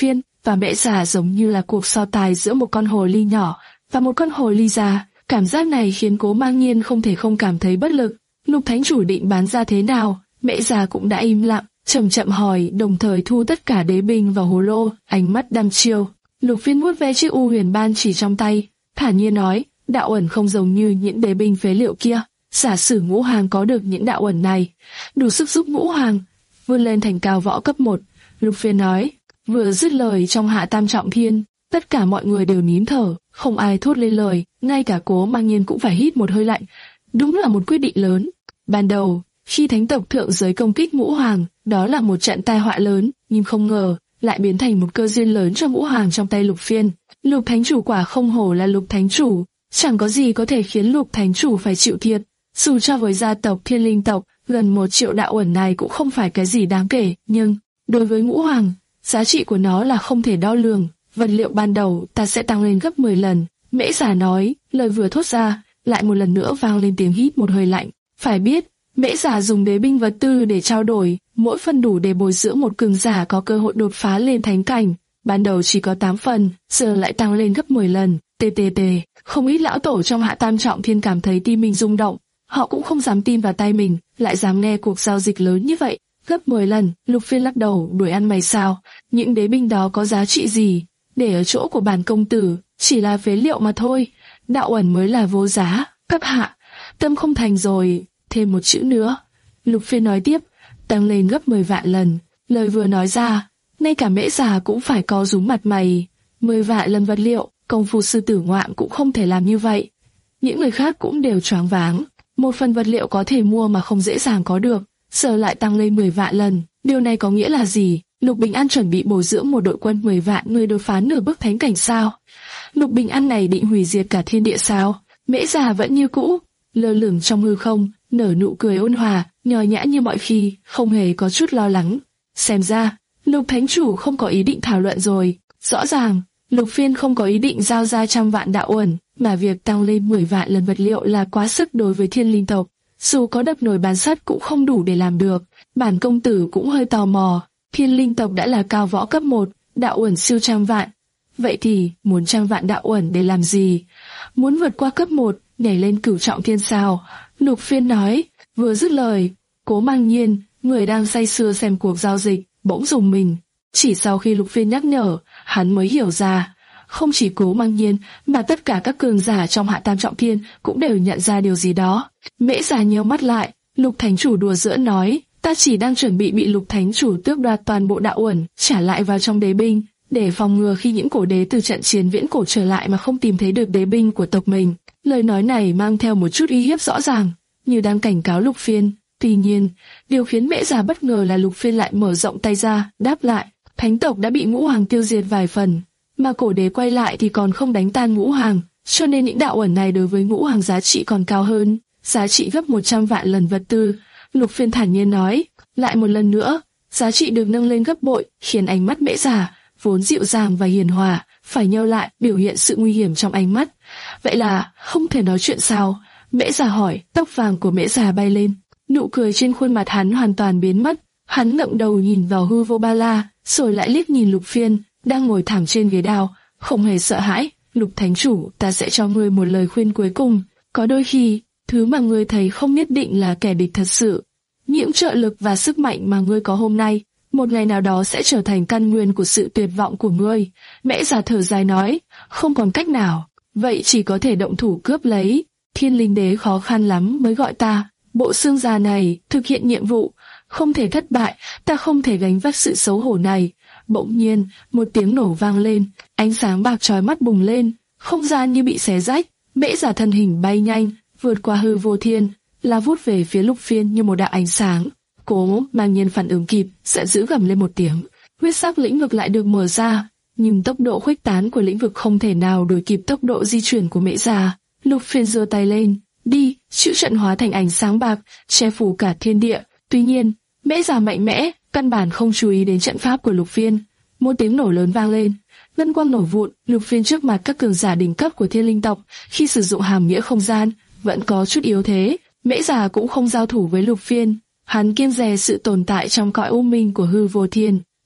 S2: và mễ già giống như là cuộc so tài giữa một con hồ ly nhỏ và một con hồ ly già. Cảm giác này khiến Cố Mang Nhiên không thể không cảm thấy bất lực. Lục thánh chủ định bán ra thế nào? Mễ già cũng đã im lặng, chậm chậm hỏi, đồng thời thu tất cả đế binh vào hồ lô, ánh mắt đăm chiêu. Lục Phiên vuốt ve chiếc u huyền ban chỉ trong tay, thản nhiên nói, đạo ẩn không giống như những đế binh phế liệu kia. Giả sử Ngũ Hoàng có được những đạo ẩn này, đủ sức giúp Ngũ Hoàng vươn lên thành cao võ cấp một. Lục Phiên nói, vừa dứt lời trong Hạ Tam Trọng Thiên, tất cả mọi người đều nín thở, không ai thốt lên lời, ngay cả Cố Mang Nhiên cũng phải hít một hơi lạnh. Đúng là một quyết định lớn. Ban đầu, khi thánh tộc thượng giới công kích Ngũ Hoàng, đó là một trận tai họa lớn, nhưng không ngờ lại biến thành một cơ duyên lớn cho Ngũ Hoàng trong tay Lục Phiên. Lục thánh chủ quả không hổ là Lục thánh chủ, chẳng có gì có thể khiến Lục thánh chủ phải chịu thiệt. Dù cho với gia tộc Thiên Linh tộc, gần một triệu đạo ẩn này cũng không phải cái gì đáng kể, nhưng đối với Ngũ Hoàng, giá trị của nó là không thể đo lường. Vật liệu ban đầu ta sẽ tăng lên gấp mười lần. Mễ Giả nói, lời vừa thốt ra, lại một lần nữa vang lên tiếng hít một hơi lạnh. Phải biết, Mễ Giả dùng đế binh vật tư để trao đổi, mỗi phần đủ để bồi dưỡng một cường giả có cơ hội đột phá lên thánh cảnh. Ban đầu chỉ có tám phần, giờ lại tăng lên gấp mười lần. Tê tê tê, không ít lão tổ trong Hạ Tam Trọng Thiên cảm thấy tim mình rung động. Họ cũng không dám tin vào tay mình, lại dám nghe cuộc giao dịch lớn như vậy. Gấp mười lần, Lục Phiên lắc đầu, đuổi ăn mày sao? Những đế binh đó có giá trị gì? Để ở chỗ của bản công tử, chỉ là phế liệu mà thôi. Đạo ẩn mới là vô giá. Các hạ, tâm không thành rồi, thêm một chữ nữa. Lục Phiên nói tiếp, tăng lên gấp mười vạn lần. Lời vừa nói ra, ngay cả Mễ Già cũng phải co rúm mặt mày. Mười vạn lần vật liệu, công phu sư tử ngoạm cũng không thể làm như vậy. Những người khác cũng đều choáng váng. Một phần vật liệu có thể mua mà không dễ dàng có được, giờ lại tăng lên mười vạn lần. Điều này có nghĩa là gì? Lục Bình An chuẩn bị bồi dưỡng một đội quân mười vạn người đột phá nửa bước thánh cảnh sao? Lục Bình An này định hủy diệt cả thiên địa sao? Mễ Già vẫn như cũ, lơ lửng trong hư không, nở nụ cười ôn hòa, nhò nhã như mọi khi, không hề có chút lo lắng. Xem ra, Lục Thánh Chủ không có ý định thảo luận rồi. Rõ ràng, Lục Phiên không có ý định giao ra trăm vạn đạo uẩn, mà việc tăng lên mười vạn lần vật liệu là quá sức đối với Thiên Linh tộc. Dù có đập nồi bán sắt cũng không đủ để làm được. Bản công tử cũng hơi tò mò. Thiên Linh tộc đã là cao võ cấp một, đạo uẩn siêu trăm vạn. Vậy thì, muốn trăm vạn đạo uẩn để làm gì? Muốn vượt qua cấp một, nhảy lên cửu trọng thiên sao? Lục Phiên nói, vừa dứt lời, Cố Mang Nhiên, người đang say sưa xem cuộc giao dịch, bỗng rùng mình. Chỉ sau khi Lục Phiên nhắc nhở, hắn mới hiểu ra. Không chỉ Cố Mang Nhiên, mà tất cả các cường giả trong Hạ Tam Trọng Thiên cũng đều nhận ra điều gì đó. Mễ Già nhíu mắt lại, Lục Thánh Chủ đùa giỡn nói, ta chỉ đang chuẩn bị bị Lục Thánh Chủ tước đoạt toàn bộ đạo uẩn, trả lại vào trong đế binh, để phòng ngừa khi những cổ đế từ trận chiến viễn cổ trở lại mà không tìm thấy được đế binh của tộc mình. Lời nói này mang theo một chút uy hiếp rõ ràng, như đang cảnh cáo Lục Phiên. Tuy nhiên, điều khiến Mễ Già bất ngờ là Lục Phiên lại mở rộng tay ra, đáp lại, thánh tộc đã bị Ngũ Hoàng tiêu diệt vài phần, mà cổ đế quay lại thì còn không đánh tan Ngũ Hoàng, cho nên những đạo ẩn này đối với Ngũ Hoàng giá trị còn cao hơn, giá trị gấp một trăm vạn lần vật tư. Lục Phiên thản nhiên nói, lại một lần nữa, giá trị được nâng lên gấp bội, khiến ánh mắt Mễ Già, vốn dịu dàng và hiền hòa, phải nheo lại, biểu hiện sự nguy hiểm trong ánh mắt. Vậy là, không thể nói chuyện sao? Mễ Già hỏi, tóc vàng của Mễ Già bay lên, nụ cười trên khuôn mặt hắn hoàn toàn biến mất. Hắn ngẩng đầu nhìn vào hư vô ba la, rồi lại liếc nhìn Lục Phiên, đang ngồi thẳng trên ghế đào, không hề sợ hãi. Lục Thánh Chủ, ta sẽ cho ngươi một lời khuyên cuối cùng. Có đôi khi, thứ mà ngươi thấy không nhất định là kẻ địch thật sự. Những trợ lực và sức mạnh mà ngươi có hôm nay, một ngày nào đó sẽ trở thành căn nguyên của sự tuyệt vọng của ngươi. Mễ Già thở dài nói, không còn cách nào, vậy chỉ có thể động thủ cướp lấy. Thiên Linh Đế khó khăn lắm mới gọi ta, bộ xương già này, thực hiện nhiệm vụ, không thể thất bại, ta không thể gánh vác sự xấu hổ này. Bỗng nhiên, một tiếng nổ vang lên, ánh sáng bạc chói mắt bùng lên, không gian như bị xé rách. Mễ Già thân hình bay nhanh, vượt qua hư vô thiên, lao vút về phía Lục Phiên như một đạo ánh sáng. Cố Mang Nhiên phản ứng kịp, giận dữ gầm lên một tiếng. Huyết sắc lĩnh vực lại được mở ra, nhưng tốc độ khuếch tán của lĩnh vực không thể nào đuổi kịp tốc độ di chuyển của Mễ Già. Lục Phiên giơ tay lên, đi, chữ trận hóa thành ánh sáng bạc, che phủ cả thiên địa. Tuy nhiên, Mễ Già mạnh mẽ, căn bản không chú ý đến trận pháp của Lục Phiên. Một tiếng nổ lớn vang lên, ngân quang nổ vụn. Lục Phiên trước mặt các cường giả đỉnh cấp của Thiên Linh tộc, khi sử dụng hàm nghĩa không gian, vẫn có chút yếu thế. Mễ Già cũng không giao thủ với Lục Phiên, hắn kiêng dè sự tồn tại trong cõi u minh của hư vô thiên.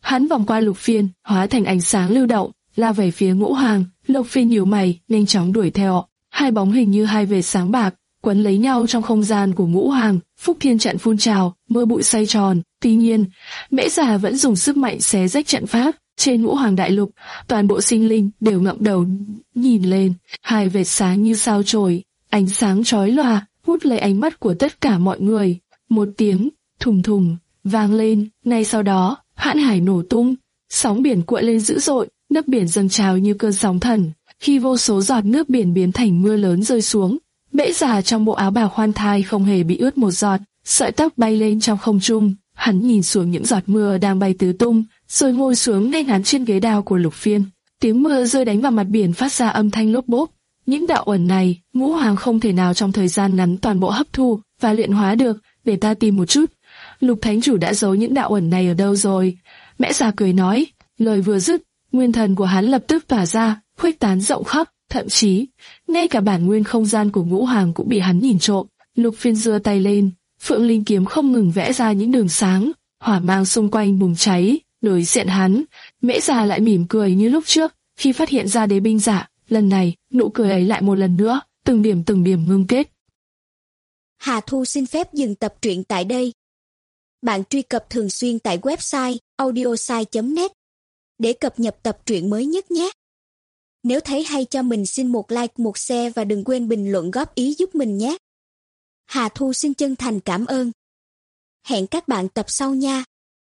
S2: Hắn vòng qua Lục Phiên, hóa thành ánh sáng lưu động, lao về phía Ngũ Hoàng. Lục Phiên nhíu mày, nhanh chóng đuổi theo. Hai bóng hình như hai vệt sáng bạc, quấn lấy nhau trong không gian của Ngũ Hoàng. Phúc Thiên trận phun trào, mưa bụi xoay tròn. Tuy nhiên, Mễ Già vẫn dùng sức mạnh xé rách trận pháp. Trên Ngũ Hoàng đại lục, toàn bộ sinh linh đều ngậm đầu nhìn lên. Hai vệt sáng như sao chổi, ánh sáng chói lòa, hút lấy ánh mắt của tất cả mọi người. Một tiếng thùng thùng vang lên, ngay sau đó, Hãn Hải nổ tung, sóng biển cuộn lên dữ dội, nước biển dâng trào như cơn sóng thần. Khi vô số giọt nước biển biến thành mưa lớn rơi xuống, Mễ Già trong bộ áo bào khoan thai không hề bị ướt một giọt, sợi tóc bay lên trong không trung. Hắn nhìn xuống những giọt mưa đang bay tứ tung, rồi ngồi xuống ngay ngắn trên ghế đao của Lục Phiên. Tiếng mưa rơi đánh vào mặt biển phát ra âm thanh lốp bốp. Những đạo ẩn này, Ngũ Hoàng không thể nào trong thời gian ngắn toàn bộ hấp thu và luyện hóa được. Để ta tìm một chút. Lục Thánh Chủ đã giấu những đạo ẩn này ở đâu rồi? Mễ Già cười nói. Lời vừa dứt, nguyên thần của hắn lập tức tỏa ra, khuếch tán rộng khắp, thậm chí ngay cả bản nguyên không gian của Ngũ Hoàng cũng bị hắn nhìn trộm. Lục Phiên giơ tay lên, Phượng Linh kiếm không ngừng vẽ ra những đường sáng, hỏa mang xung quanh bùng cháy. Đối diện hắn, Mễ Già lại mỉm cười như lúc trước khi phát hiện ra đế binh giả. Lần này, nụ cười ấy lại một lần nữa, từng điểm từng điểm ngưng kết.
S3: Hà Thu xin phép dừng tập truyện tại đây. Bạn truy cập thường xuyên tại website audiosai chấm net để cập nhật tập truyện mới nhất nhé. Nếu thấy hay cho mình xin một like, một share và đừng quên bình luận góp ý giúp mình nhé. Hà Thu xin chân thành cảm ơn. Hẹn các bạn tập sau nha.